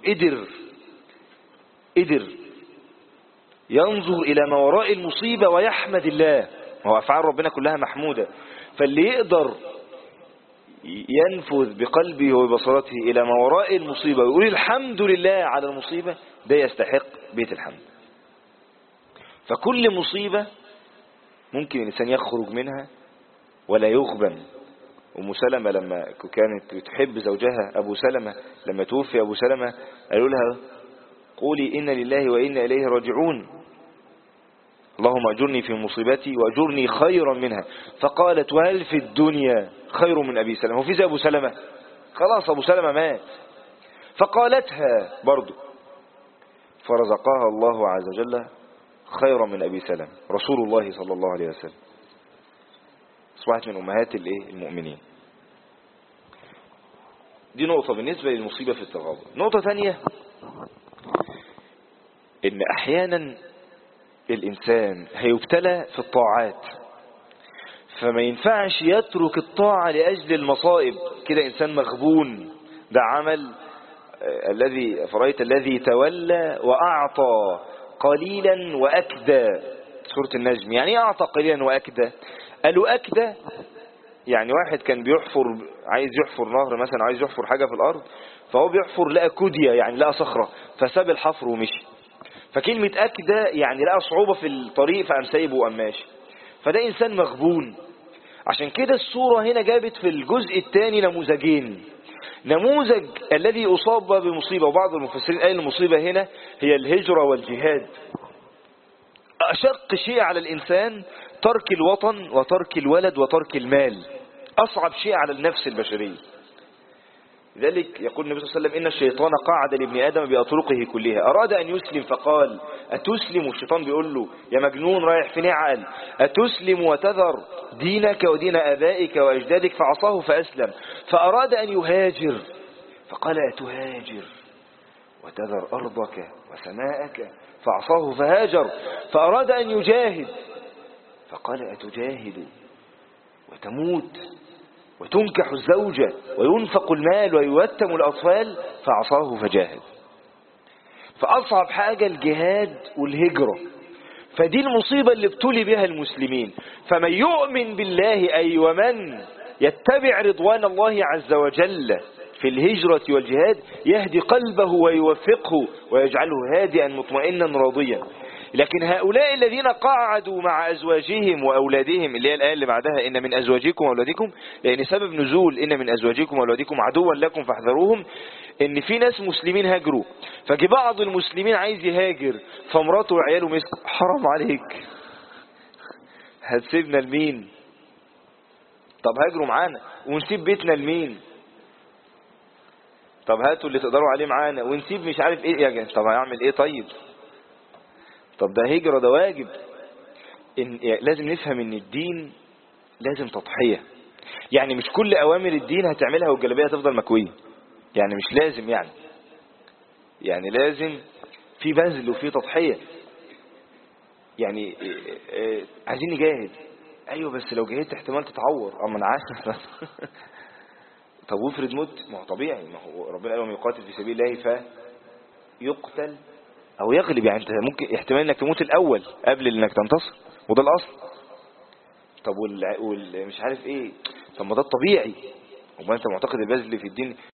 قدر ينظر إلى ما وراء المصيبة ويحمد الله. هو أفعال ربنا كلها محمودة، فاللي يقدر ينفذ بقلبه وبصرته إلى ما وراء المصيبة ويقول الحمد لله على المصيبة، ده يستحق بيت الحمد. فكل مصيبة ممكن الإنسان يخرج منها ولا يغبن. أم سلمة لما كانت تحب زوجها أبو سلمة، لما توفي أبو سلمة قالوا لها قولي إن لله وإنا إليه راجعون، اللهم أجرني في مصيبتي وأجرني خيرا منها. فقالت وهل في الدنيا خير من أبي سلمة؟ وفي زي أبو سلمة؟ خلاص أبو سلمة مات. فقالتها برضو، فرزقها الله عز وجل خيرا من أبي سلمة رسول الله صلى الله عليه وسلم، أصبحت من أمهات المؤمنين. دي نقطة بالنسبة للمصيبة في التغابن. نقطة ثانية، إن أحيانا الإنسان هيبتلى في الطاعات، فما ينفعش يترك الطاعة لأجل المصائب. كده إنسان مغبون. ده عمل الذي فرأيت الذي تولى وأعطى قليلا وأكدى، سورة النجم. يعني أعطى قليلا وأكدى؟ قالوا أكدى يعني واحد كان بيحفر، عايز يحفر نهر مثلا، عايز يحفر حاجة في الأرض، فهو بيحفر لقى كودية، يعني لقى صخرة، فساب الحفر ومشي. فكلمة أكدى يعني لقى صعوبة في الطريق فقام سايبه وقام ماشي. فده إنسان مغبون. عشان كده السورة هنا جابت في الجزء الثاني نموذجين. نموذج الذي أصاب بمصيبة، وبعض المفسرين قال المصيبة هنا هي الهجرة والجهاد. أشق شيء على الإنسان ترك الوطن وترك الولد وترك المال، أصعب شيء على النفس البشرية. لذلك يقول النبي صلى الله عليه وسلم إن الشيطان قعد لابن آدم بأطرقه كلها، أراد أن يسلم فقال أتسلم؟ الشيطان بيقول له يا مجنون رايح فين؟ عقل أتسلم وتذر دينك ودين آبائك وأجدادك؟ فعصاه فأسلم. فأراد أن يهاجر فقال أتهاجر وتذر أرضك وسماءك؟ فعصاه فهاجر. فأراد أن يجاهد فقال أتجاهد وتموت وتنكح الزوجة وينفق المال ويوتم الأطفال؟ فعصاه فجاهد. فأصعب حاجة الجهاد والهجرة. فدي المصيبة اللي ابتلي بها المسلمين. فمن يؤمن بالله أي ومن يتبع رضوان الله عز وجل في الهجرة والجهاد يهدي قلبه ويوفقه ويجعله هادئا مطمئنا راضيا. لكن هؤلاء الذين قعدوا مع أزواجهم وأولادهم، اللي هي الآية اللي بعدها إن من أزواجكم وأولادكم، لأن سبب نزول إن من أزواجكم وأولادكم عدوا لكم فاحذروهم، إن في ناس مسلمين هاجروا، فجي بعض المسلمين عايز يهاجر فمراته وعياله مسك، حرام عليك هتسيبنا لمين؟ طب هاجروا معانا ونسيب بيتنا لمين؟ طب هاتوا اللي تقدروا عليه معانا ونسيب مش عارف ايه يا جماعه. طب هيعمل ايه طيب؟ طب ده هجرة، ده واجب. لازم نفهم ان الدين لازم تضحية. يعني مش كل اوامر الدين هتعملها والجلابية هتفضل مكوية، يعني مش لازم، يعني لازم في بذل وفي تضحية. يعني عايزين نجاهد، ايوه بس لو جهدت احتمال تتعور، اما انا عارف. طب وافرض مت، ما هو طبيعي، ما هو ربنا قال ومن يقاتل في سبيل الله فيقتل او يغلب، يعني انت ممكن احتمال انك تموت الاول قبل انك تنتصر، وده الاصل. طب مش عارف ايه، طب ما ده الطبيعي. وما انت معتقد البذل في الدين